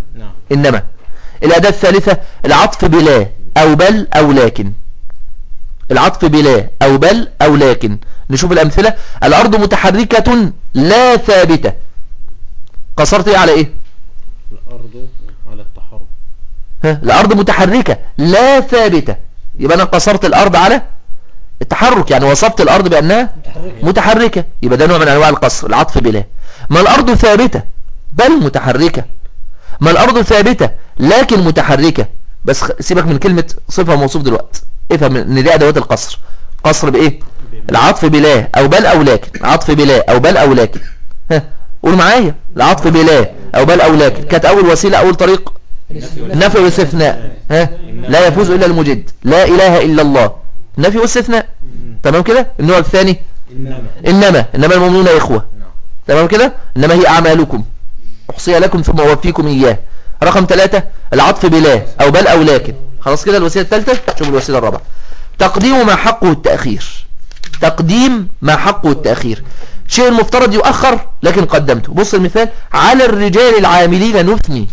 S2: الأداة الثالثة العطف بلا أو بل أو لكن. العطف بلا أو بل أو لكن. نشوف الأمثلة. الأرض متحركة لا ثابتة. قصرت إيه على إيه؟
S3: الأرض على التحرك.
S2: الأرض متحركة لا ثابتة، يبقى أنا قصرت الأرض على التحرك، يعني وصفت الأرض بأنها متحركة، يبقى ده نوع من أنواع القصر، العطف بلا. ما الأرض ثابتة بل متحركة. ما الأرض ثابتة لكن متحركة. بس سيبك من كلمة صفة وموصوف دلوقتي، افهم ان دي أدوات القصر. قصر بإيه؟ العطف بلا أو بل أو لكن. عطف بلا أو بل أو لكن. قول معايا. العطف بلا أو بل أو لكن كانت أول وسيلة، أول طريق نفي والاستثناء. لا يفوز إلا المجد، لا إله إلا الله، نفي والاستثناء. تمام كده. النوع الثاني إنما المؤمنون إخوة. تمام كده. إنما هي أعمالكم أحصيها لكم ثم أوفيكم إياه. رقم 3 العطف بلا أو بل أو لكن. خلاص كده. الوسيلة الثالثة. شوف الوسيلة الرابعة، تقديم ما حقه التأخير. تقديم ما حقه التأخير، شيء المفترض يؤخر لكن قدمته. بص المثال. على الرجال العاملين نثني،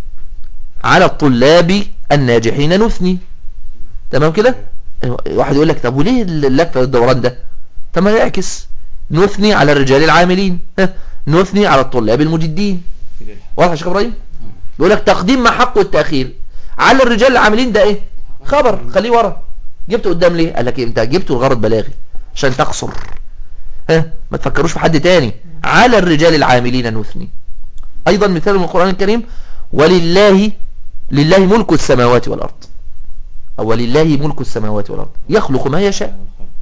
S2: على الطلاب الناجحين نثني. تمام كده. واحد يقول لك طب وليه اللفة الدوران ده؟ طب ما يعكس، نثني على الرجال العاملين، نثني على الطلاب المجدين. واضح يا شيخ ابراهيم؟ بيقول لك تقديم ما حقه التأخير. على الرجال العاملين ده ايه؟ خبر، خليه ورا. جبته قدام ليه؟ قال لك انت جبته الغرض بلاغي عشان تقصر، ما تفكروش في حد تاني. على الرجال العاملين نثني. ايضا مثال من القرآن الكريم، ولله ملك السماوات والارض، او ولله ملك السماوات والارض يخلق ما يشاء.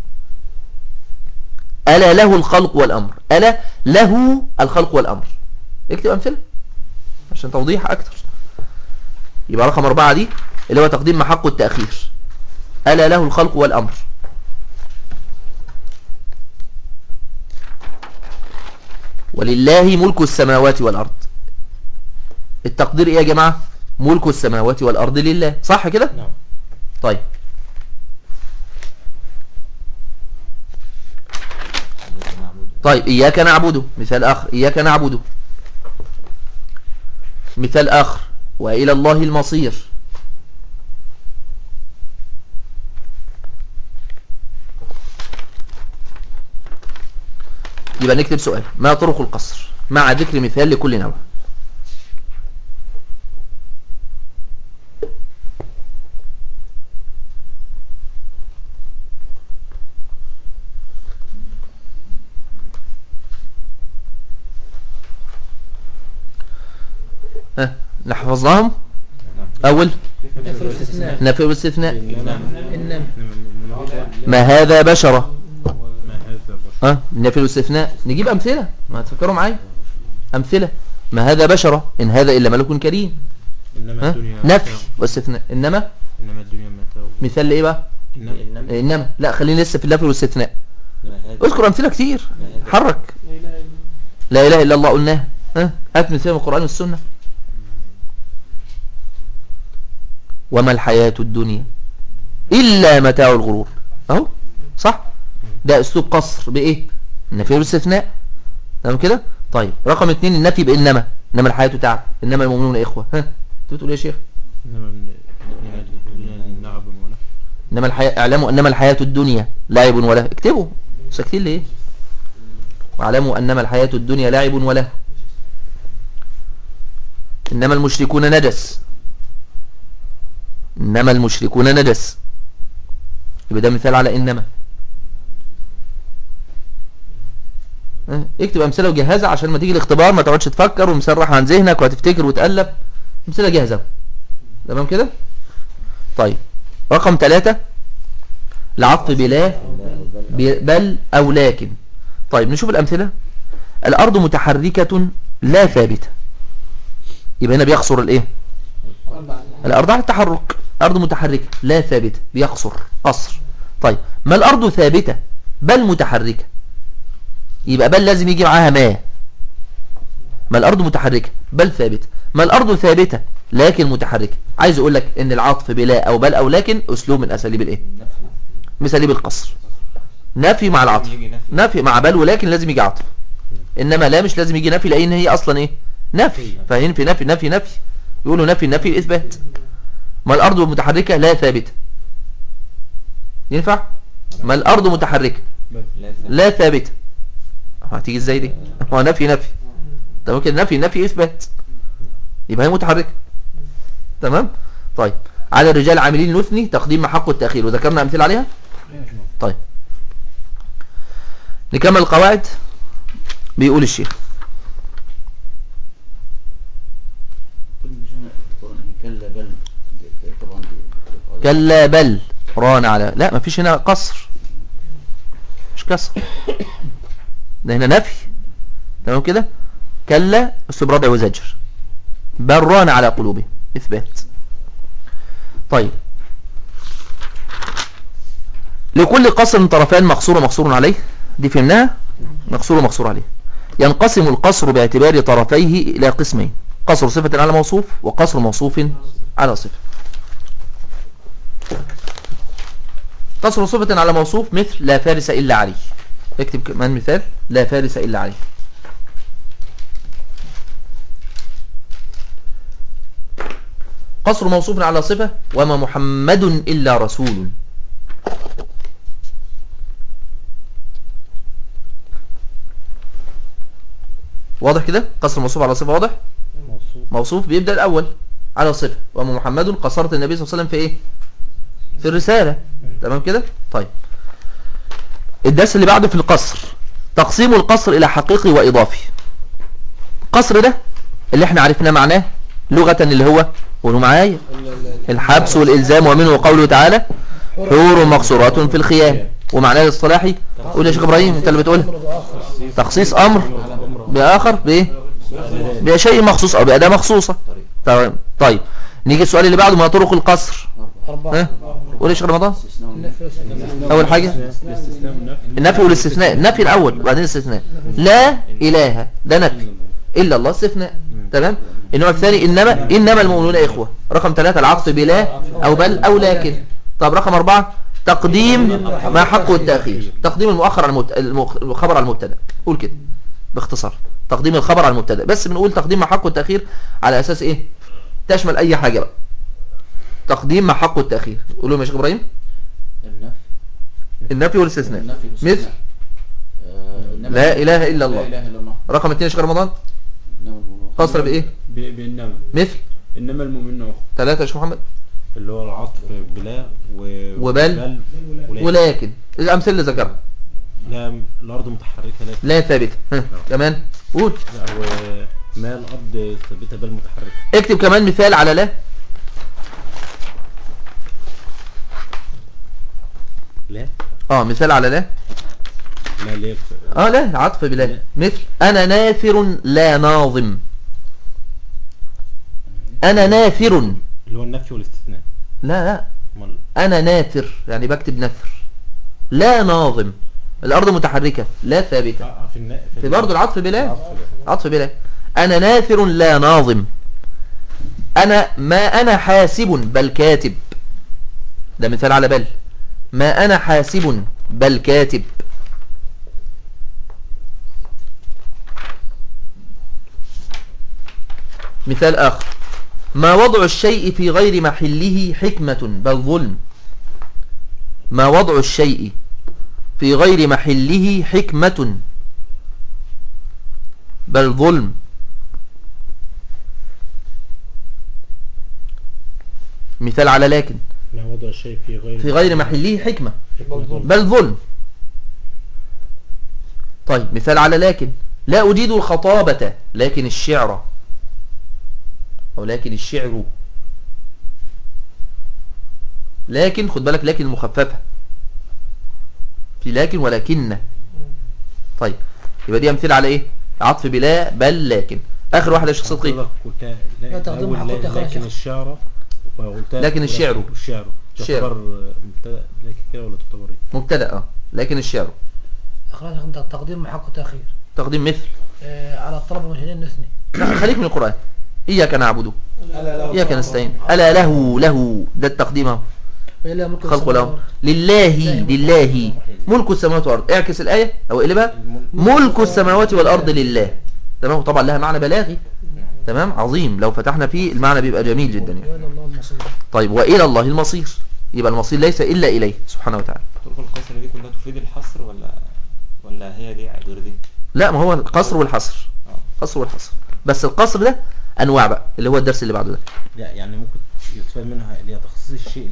S2: ألا له الخلق والامر. ألا له الخلق والامر. اكتب امثله عشان توضيح اكتر. يبقى رقم 4 دي اللي هو تقديم ما حقه التأخير. ألا له الخلق والامر. ولله ملك السماوات والأرض. التقدير ايه يا جماعة؟ ملك السماوات والأرض لله. صح كده؟
S3: نعم.
S2: طيب إياك نعبد. مثال آخر. إياك نعبد. مثال آخر. وإلى الله المصير. يبقى نكتب سؤال. ما طرق القصر مع ذكر مثال لكل نوع. نحفظناهم. أول نفي والاستثناء. ما هذا بشرة. نفي والاستثناء. نجيب أمثلة، ما تفكروا معايا. أمثلة. ما هذا بشرة إن هذا إلا ملك كريم. نفي واستثناء. إنما
S3: الدنيا متاع.
S2: مثال لإيه بقى؟ إنما. لا خلينا لسه في النفي والاستثناء. اذكر أمثلة كتير. حرك. لا إله إلا الله قلناها. هات مثال من القرآن والسنة. وما الحياة الدنيا إلا متاع الغرور. أهو صح. ده أسلوب قصر بإيه؟ النفي والاستثناء. تمام كده. طيب رقم 2 النفي بإنما. إنما الحياة تعب، إنما المؤمنون إخوة. أنت بتقول إيه يا شيخ؟ إنما الحياة، اعلموا إنما الحياة الدنيا لعب وله. اكتبوا ساكتين ليه؟ واعلموا أنما الحياة الدنيا لعب وله. إنما المشركون نجس. إنما المشركون نجس. يبقى ده مثال على إنما. اكتب أمثلة وجهزها عشان ما تيجي الاختبار ما تقعدش تفكر ومسرح عن ذهنك وهتفتكر وتقلب. أمثلة جاهزة. تمام كده. طيب رقم 3 العطف بلا بل أو لكن. طيب نشوف الأمثلة. الأرض متحركة لا ثابتة. يبقى هنا بيقصر الإيه؟ الأرض على التحرك. أرض متحركة لا ثابتة بيقصر قصر. طيب ما الأرض ثابتة بل متحركة، يبقى بل لازم يجي معاها ما الأرض متحركة بل ثابتة. ما الأرض ثابتة لكن متحركة، عايز أقول لك إن العطف بلا أو بل أو لكن أسلوب من أساليب الإيه؟ من أساليب القصر. نفي مع العطف، نفي مع بل ولكن لازم يجي عطف، إنما لا مش لازم يجي نفي، لأن هي أصلا إيه؟ نفي. فينفي نفي نفي نفي، يقولوا نفي النفي الإثبات. ما الأرض متحركة لا ثابتة، ينفع؟ ما الأرض متحركة لا ثابتة، هتيجي ازاي دي؟ هو نفي تمام كده، نفي إثبات، يبقى هي متحركة. تمام. طيب على الرجال عاملين نثني تقديم مع حق التأخير، وذكرنا أمثلة عليها. طيب نكمل القواعد. بيقول الشيخ كلا بل ران على، لا مفيش هنا قصر، مش كسر، ده هنا نفي. تمام كده. كلا اسلوب ردع وزجر، بل ران على قلوبهم إثبات. طيب لكل قصر طرفان مقصور ومقصور عليه، دي فهمناها، مقصور ومقصور عليه. ينقسم القصر باعتبار طرفيه إلى قسمين: قصر صفة على موصوف وقصر موصوف على صفة. قصر صفة على موصوف مثل لا فارس إلا علي، اكتب كمان مثال لا فارس إلا علي. قصر موصوف على صفة وما محمد إلا رسول. واضح كده؟ قصر موصوف على صفة واضح؟ موصوف بيبدأ الأول على صفة، وما محمد قصرت النبي صلى الله عليه وسلم في إيه؟ في الرسالة. تمام كده؟ طيب الدرس اللي بعده في القصر، تقسيم القصر إلى حقيقي وإضافي. القصر ده اللي احنا عرفنا معناه لغة اللي هو، قولوا معايا، الحبس والإلزام، ومنه قوله تعالى حور مقصورات في الخيام. ومعناه الاصطلاحي، قول يا شيخ إبراهيم انت اللي بتقول، تخصيص أمر بآخر بإيه؟ بشيء مخصوص أو بأداة مخصوصة. طيب نيجي السؤال اللي بعده، ما طرق القصر؟ ها؟ قول يا شيخ رمضان. أول حاجة النفي والاستثناء، النفي الأول وبعدين الاستثناء. لا إله ده نفي، إلا الله استثناء. تمام. النوع الثاني إنما المؤمنون إخوة. رقم 3 العطف بلا أو بل أو لكن. طب رقم 4 تقديم ما حقه التأخير، تقديم المؤخر على الخبر على المبتدا. قول كده باختصار، تقديم الخبر على المبتدا، بس بنقول تقديم ما حقه التأخير على أساس إيه؟ تشمل أي حاجة بقى. تقديم ما حقه التأخير، قولوا يا شيخ إبراهيم. النفي والاستثناء مثل لا إله إلا الله. رقم 2 يا شيخ رمضان قصر بإيه؟
S3: بإنما.
S2: مثل
S3: إنما المؤمنون إخوة.
S2: 3 يا شيخ محمد
S3: اللي هو العطف بلا
S2: وبل ولكن. الأمثلة اللي ذكرها
S3: لا الأرض متحركة
S2: لا ثابتة. كمان قول.
S3: ما الأرض ثابتة بل متحركة.
S2: اكتب كمان مثال على لا. مثال على لا. لا عطف بلا. مثل أنا ناثر لا ناظم. أنا ناثر
S3: اللي هو النفي والاستثناء.
S2: لا أنا ناثر يعني بكتب نثر. لا ناظم، الأرض متحركة لا ثابتة. في برضه العطف بلا. عطف بلا. أنا ناثر لا ناظم. ما أنا حاسب بل كاتب، ده مثال على بل. ما أنا حاسب بل كاتب. مثال آخر، ما وضع الشيء في غير محله حكمة بل ظلم. ما وضع الشيء في غير محله حكمة بل ظلم. مثال على لكن،
S3: ما وضع الشيء
S2: في غير محله حكمة بل ظلم. طيب مثال على لكن، لا أجيد الخطابة لكن الشعر، أو لكن الشعر. لكن خد بالك، لكن المخففة في لكن ولكن. طيب يبقى دي أمثلة على إيه؟ عطف بلا بل لكن. آخر واحدة يا شيخ صدقي.
S3: لكن الشعر
S2: لكن الشعر. الشعر
S3: تعتبر مبتدأ لكن كده ولا تعتبر ايه؟
S2: مبتدأ لكن الشعر
S5: اخراج تقديم محق تاخير.
S2: تقديم مثل
S5: على الطلب المجهدين نثني.
S2: لا خليك من القرآن. إياك نعبد إياك نستعين ألا له ده التقديم اهو.
S5: ولله ملك
S2: خلق
S5: السماوات
S2: له لله ملك السماوات والأرض. اعكس الآية أو اقلبها ملك السماوات والأرض لله. تمام. طبعا لها معنى بلاغي تمام عظيم، لو فتحنا فيه المعنى بيبقى جميل جدا يعني.
S5: وإلى الله المصير.
S2: طيب وإلى الله المصير، يبقى المصير ليس إلا إليه سبحانه وتعالى.
S6: طرق القصر دي كلها تفيد الحصر ولا هي دي غير دي؟
S2: لا ما هو القصر والحصر، قصر والحصر، بس القصر ده أنواع بقى اللي هو الدرس اللي بعده ده.
S3: يعني ممكن يستفاد منها اللي هي تخصيص الشيء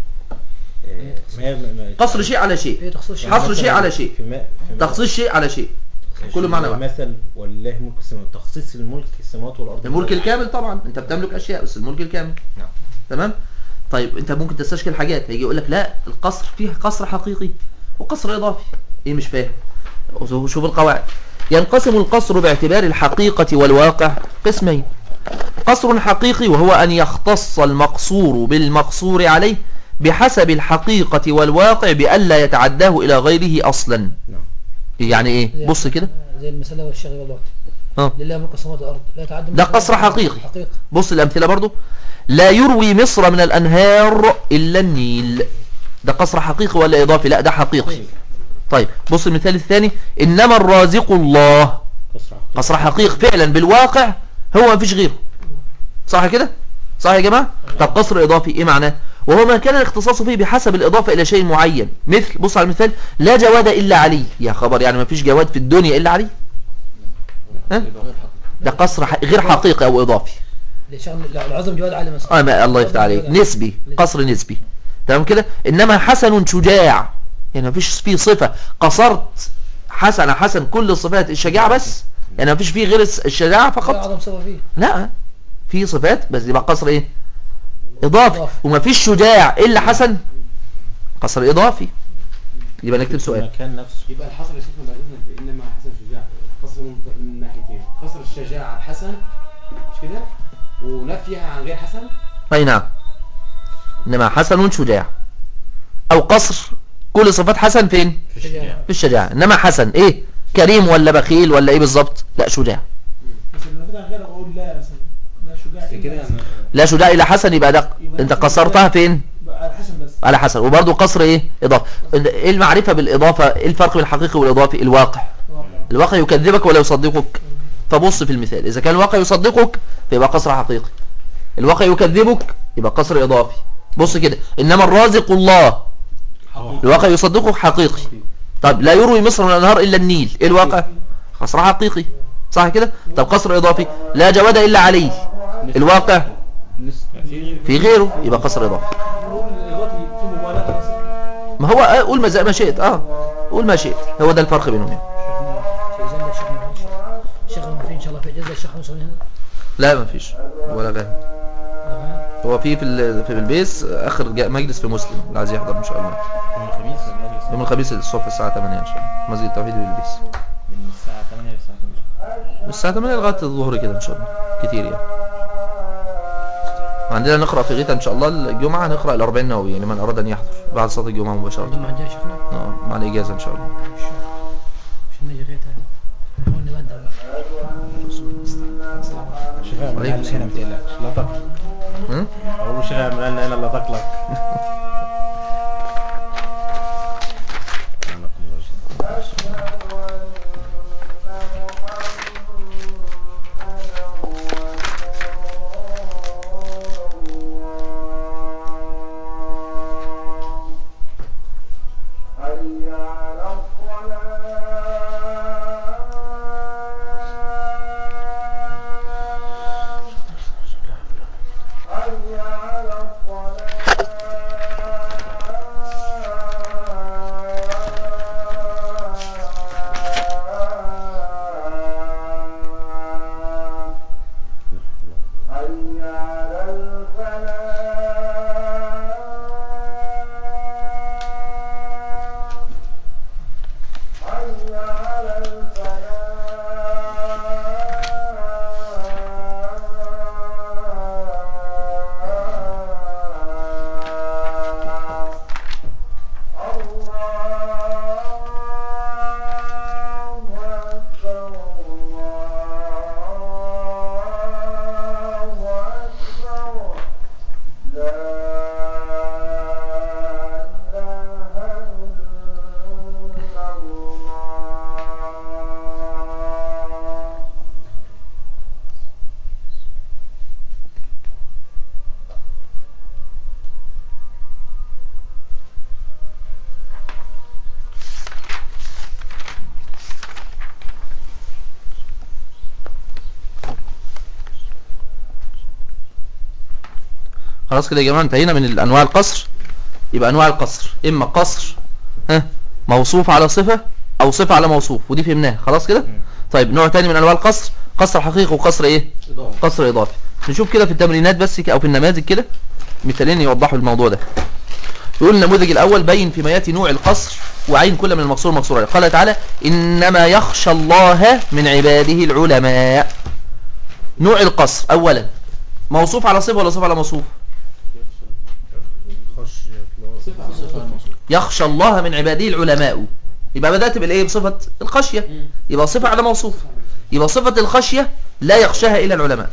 S3: اللي
S2: قصر شيء على شيء،
S5: ايه تخصيص شيء؟
S2: حصر شيء على شيء،
S3: في
S2: تخصيص شيء على شيء، كله معنى واحد.
S3: مثل ولله ملك السماوات، تخصيص الملك السماوات والارض.
S2: الملك الكامل طبعا انت بتملك اشياء بس الملك الكامل.
S3: نعم.
S2: تمام. طيب انت ممكن تستشكل حاجات، هيجي يقول لك لا القصر فيه قصر حقيقي وقصر اضافي. ايه مش فاهم؟ شوف القواعد. ينقسم القصر باعتبار الحقيقة والواقع قسمين: قصر حقيقي وهو أن يختص المقصور بالمقصور عليه بحسب الحقيقة والواقع بألا يتعداه إلى غيره أصلا.
S3: نعم.
S2: يعني إيه؟ بص كده
S5: زي المثال والشغل والوقت. لله ملك السماوات والأرض لا يتعدى.
S2: ده قصر حقيقي. بص الأمثلة برضو: لا يروي مصر من الأنهار إلا النيل. ده قصر حقيقي ولا إضافي؟ لا ده حقيقي. طيب بص المثال الثاني: إنما الرازق الله. قصر حقيقي فعلا بالواقع، هو ما فيش غيره. صح كده؟ صح يا جماعة؟ طب قصر إضافي إيه معناه؟ وهو ما كان الاختصاص فيه بحسب الإضافة إلى شيء معين. مثل بص على المثال: لا جواد إلا علي. يا خبر، يعني ما فيش جواد في الدنيا إلا علي؟ ها؟ ده قصر غير حقيقي أو إضافي.
S5: العظم جواد علي مثلا.
S2: ما الله يفتح عليك، نسبي، قصر نسبي. تمام كده؟ إنما حسن شجاع، يعني ما فيش فيه صفة قصرت حسن كل صفات الشجاعة بس، يعني ما فيش فيه غير الشجاعة فقط. لا في صفات بس يبقى قصر ايه؟ اضافي. وما فيش شجاع الا حسن، قصر اضافي. يبقى نكتب سؤال.
S7: كان نفسه يبقى الحصر يا شيخنا بعدين في انما حسن شجاع، قصر من ناحيتين: قصر الشجاعة على الحسن مش كده، ونفيها عن غير حسن.
S2: اي نعم. انما حسن شجاع، او قصر كل صفات حسن فين؟ في الشجاعة. انما حسن ايه؟ كريم ولا بخيل ولا ايه بالظبط؟ لا شجاع.
S7: غير اقول لا مثلا لا شجاع كده،
S2: لا شجاع الى حسن، يبقى ده انت قصرتها فين؟
S7: على حسن بس.
S2: على حسن. وبرضه قصر ايه؟ اضافه. ايه المعرفه بالاضافه؟ ايه الفرق بين الحقيقي والاضافي؟ الواقع. الواقع يكذبك ولا يصدقك. فبص في المثال: اذا كان الواقع يصدقك فيبقى قصر حقيقي، الواقع يكذبك يبقى قصر اضافي. بص كده: انما الرازق الله، الواقع يصدقك حقيقي. طب لا يروي مصر من الانهار الا النيل، ايه الواقع؟ قصر حقيقي. صح كده؟ طب قصر اضافي: لا جواد الا علي، الواقع في غيره، يبقى قصر اضافي. ما هو قول ما شئت. قول ما شئت، هو ده الفرق بينهم يعني.
S5: الشيخ ما في ان شاء الله في اجازه الشيخ مصر هنا؟
S2: لا ما فيش ولا غير. هو في البيس اخر مجلس في مسلم اللي عايز يحضر ان شاء الله يوم الخميس الصبح الساعه 8 ان شاء الله، مسجد التوحيد والبيس
S6: من الساعة 8 للساعة 8.
S2: من الساعه 8 لغايه الظهر كده ان شاء الله، كتير يعني. عندنا نقرا في غيتا ان شاء الله الجمعه، نقرا ال40 نووي لمن اراد ان يحضر بعد صلاه الجمعه مباشره.
S5: الجمعه الجايه شيخنا؟
S2: مع الاجازه ان شاء الله.
S5: مش نجي غيتا نحاول نبدل.
S3: شغال من هنا ما تقلقش، لا تقلق. اقول شغال من هنا لا تقلق.
S2: خلاص كده يا جماعه انتهينا من انواع القصر. يبقى انواع القصر اما قصر موصوف على صفه او صفه على موصوف، ودي فهمناها خلاص كده. طيب نوع تاني من انواع القصر، قصر حقيقي وقصر ايه؟ قصر اضافي. نشوف كده في التمرينات بس او في النماذج كده مثالين يوضحوا الموضوع ده. يقول النموذج الاول: بين فيما ياتي نوع القصر وعين كل من المقصور مقصور. قال تعالى: انما يخشى الله من عباده العلماء. نوع القصر اولا موصوف على صفه ولا صفه على موصوف؟ يخشى الله من عباده العلماء. يبقى بدأت بالايه؟ بصفه الخشيه، يبقى صفه على موصوف. يبقى صفه الخشيه لا يخشاها الا العلماء.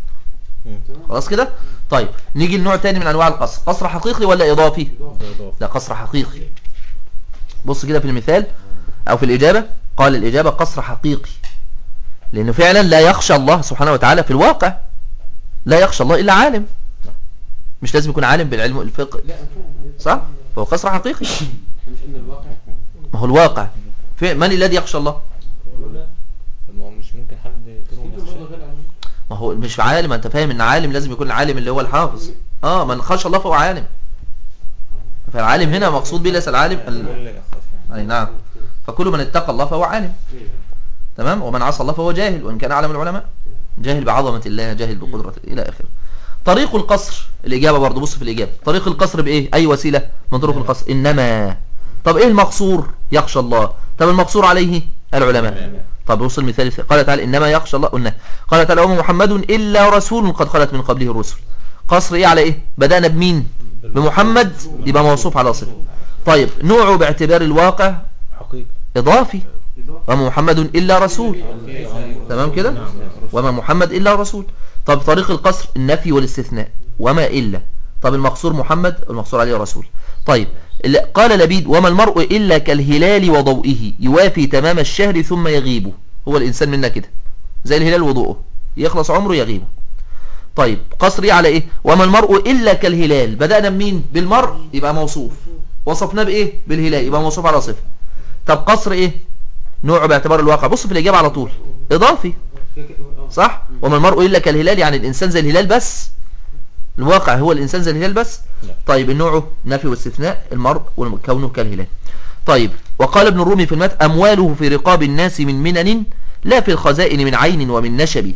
S2: خلاص كده. طيب نيجي لنوع تاني من انواع القصر، قصر حقيقي ولا اضافي؟ لا قصر حقيقي. بص كده في المثال او في الاجابه، قال الاجابه قصر حقيقي، لانه فعلا لا يخشى الله سبحانه وتعالى في الواقع، لا يخشى الله الا عالم، مش لازم يكون عالم بالعلم الفقه، صح؟ فهو قصر حقيقي. ما هو الواقع من الذي يخشى الله؟
S6: مش ممكن حد
S2: ما هو مش عالم، انت فاهم ان عالم لازم يكون العالم اللي هو الحافظ. من خشى الله فهو عالم. فالعالم هنا مقصود به ليس العالم اي نعم. فكل من اتقى الله فهو عالم، تمام. ومن عصى الله فهو جاهل، وان كان اعلم العلماء، جاهل بعظمه الله، جاهل بقدرته الى اخره. طريق القصر الاجابه برضه، بص في الاجابه، طريق القصر بايه؟ اي وسيله من طرق القصر؟ انما. طب ايه المقصور؟ يخشى الله. طب المقصور عليه العلماء. طب بص المثال الثاني، قال تعالى: انما يخشى الله. قلنا قال تعالى: وما محمد الا رسول قد خلت من قبله الرسل. قصر ايه على ايه؟ بدأنا بمين؟ بمحمد، يبقى موصوف على صفه. طيب نوعه باعتبار الواقع حقيقي اضافي، وما محمد الا رسول، تمام كده. وما محمد الا رسول. طب طريق القصر النفي والاستثناء، وما الا. طب المقصور محمد، المقصور عليه رسول. طيب قال لبيد: وما المرء إلا كالهلال وضوئه يوافي تمام الشهر ثم يغيبه. هو الإنسان منا كده زي الهلال وضوءه، يخلص عمره يغيبه. طيب قصر ايه على ايه؟ وما المرء إلا كالهلال. بدأنا بمين؟ بالمرء، يبقى موصوف. وصفناه بايه؟ بالهلال، يبقى موصوف على صفة. طب قصر ايه؟ نوعه باعتبار الواقع. بص في الإجابة على طول، إضافي، صح؟ وما المرء إلا كالهلال، يعني الإنسان زي الهلال بس، الواقع هو الإنسان زي الهلال بس. طيب النوع نفي واستثناء، المرء وكونه كالهلال. طيب وقال ابن الرومي في المتن: أمواله في رقاب الناس من منن لا في الخزائن من عين ومن نشب.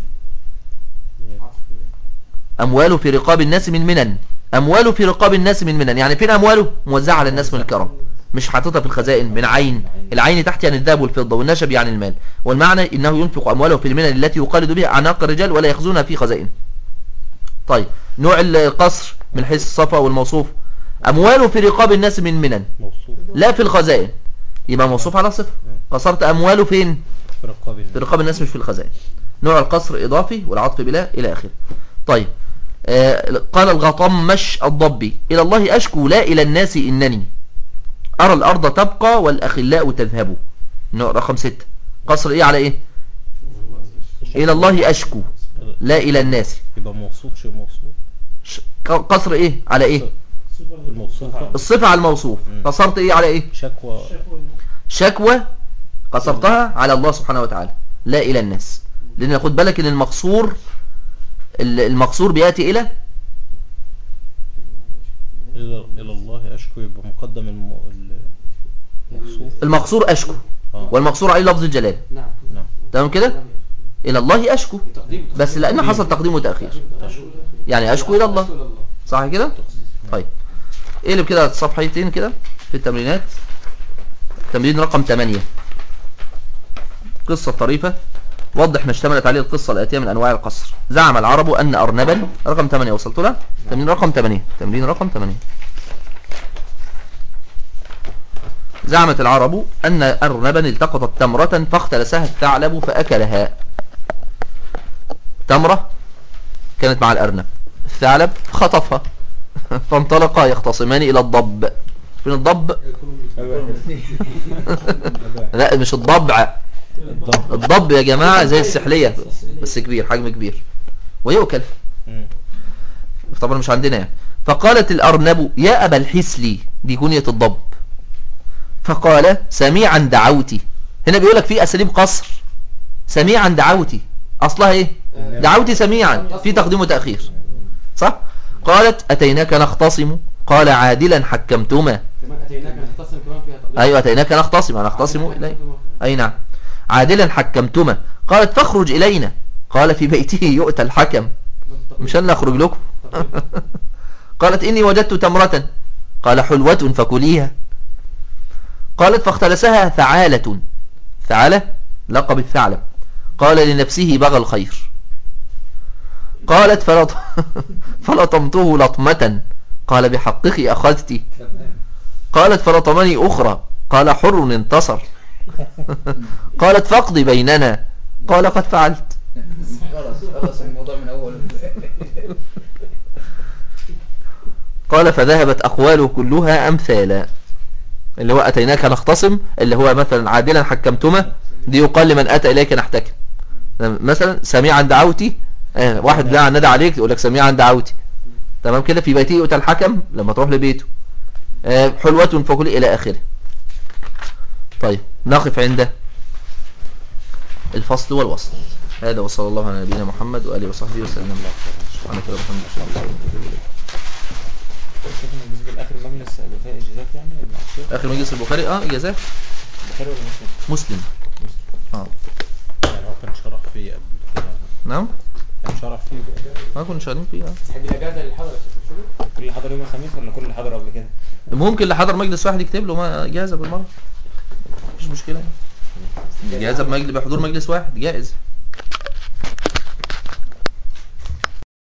S2: أمواله في رقاب الناس من منن، أمواله في رقاب الناس من منن، يعني فين أمواله؟ موزعة على الناس من الكرم، مش حاططها في الخزائن من عين. العين تحت يعني الذهب والفضة، والنشب يعني المال. والمعنى إنه ينفق أمواله في المنن التي يقالد بها أعناق الرجال ولا يخزونها في خزائن. طيب نوع القصر من حيث الصفة والموصوف: أمواله في رقاب الناس من منن لا في الخزائن، يبقى موصوف على صفة. قصرت أمواله فين؟ في رقاب الناس مش في الخزائن. نوع القصر إضافي والعطف بلا إلى آخره. طيب قال الغطمش الضبي: إلى الله أشكو لا إلى الناس إنني أرى الأرض تبقى والأخلاء تذهب. نوع رقم 6، قصر إيه على إيه؟ إلى الله أشكو لا إلى الناس،
S3: يبقى موصوف شيء موصوف.
S2: قصر إيه على إيه؟ الصفة على الموصوف. قصرت إيه على إيه؟ شكوى قصرتها على الله سبحانه وتعالى لا إلى الناس، لأن خد بالك إن المقصور بيأتي إلى
S3: الله أشكو، يبقى مقدم الموصوف.
S2: المقصور أشكو والمقصور عليه لفظ الجلال.
S7: نعم
S2: تمام كده؟ إلى الله أشكو، بس لأن حصل تقديم وتأخير، يعني أشكو إلى الله، صح كده؟ طيب اقلب كده صفحتين كده في التمرينات. تمرين رقم 8، قصة طريفة وضح ما اشتملت عليه القصة الآتية من أنواع القصر. زعم العرب أن أرنبا، رقم 8 وصلت له؟ تمرين رقم 8، تمرين رقم 8. زعمت العرب أن أرنبا التقطت تمرة فاختلسها الثعلب فأكلها. تمرة كانت مع الأرنب، الثعلب خطفها فانطلقا يختصمان إلى الضب. فين الضب؟ لا مش الضبع، الضب يا جماعة زي السحلية بس كبير، حجم كبير ويؤكل، طبعا مش عندنا يعني. فقالت الأرنب: يا أبا الحسلي، دي كنية الضب. فقال: سميعا دعوتي. هنا بيقولك في أساليب قصر. سميعا دعوتي أصلها إيه؟ دعوتي سميعا، في تقديم وتأخير، صح؟ قالت أتيناك نختصم قال عادلا حكمتما.
S7: كمان اتيناك نختصم كمان فيها تقدير.
S2: أيوة أتيناك نختصم أنا أختصم إليك. أي نعم. عادلا حكمتما. قالت فاخرج إلينا قال في بيته يؤتى الحكم مش أنا أخرج لكم. قالت إني وجدت تمرة قال حلوة فكليها. قالت فاختلسها ثعالة. ثعالة لقب الثعلب. قال لنفسه بغى الخير. قالت فلطمته لطمة قال بحقك أخذت. قالت فلطمني أخرى قال حر انتصر. قالت فاقض بيننا قال قد فعلت.
S4: خلاص الموضوع من أول.
S2: قال فذهبت أقواله كلها أمثالا. اللي هو أتيناك نختصم اللي هو مثلا عادلا حكمتما دي يقال لمن أتى إليك نحتكم. مثلا سميعا دعوتي واحد لا ندى عليك يقول لك سميعا دعوتي تمام كده. في بيته يؤتى الحكم لما تروح لبيته. حلوة فكلي إلى آخره. طيب نقف عند الفصل والوصل. هذا وصلى الله على نبينا محمد وآله وصحبه وسلم. سبحانك اللهم وبحمدك.
S6: بالنسبة لآخر مجلس الوفاء إجازات يعني ولا
S2: آخر مجلس البخاري إجازات
S6: البخاري ولا مسلم؟
S2: مسلم.
S1: يعني هو كان شرح فيه قبل كده.
S2: نعم
S1: كان شرح فيه بقى.
S2: كنا شغالين فيه.
S7: تحب الاجازه اللي حضرت
S6: كل اللي حضر يوم الخميس ولا كل اللي حضر قبل كده؟
S2: ممكن اللي حضر مجلس واحد يكتب له ما إجازة بالمرة مفيش مشكلة. إجازة بحضور مجلس واحد جائز.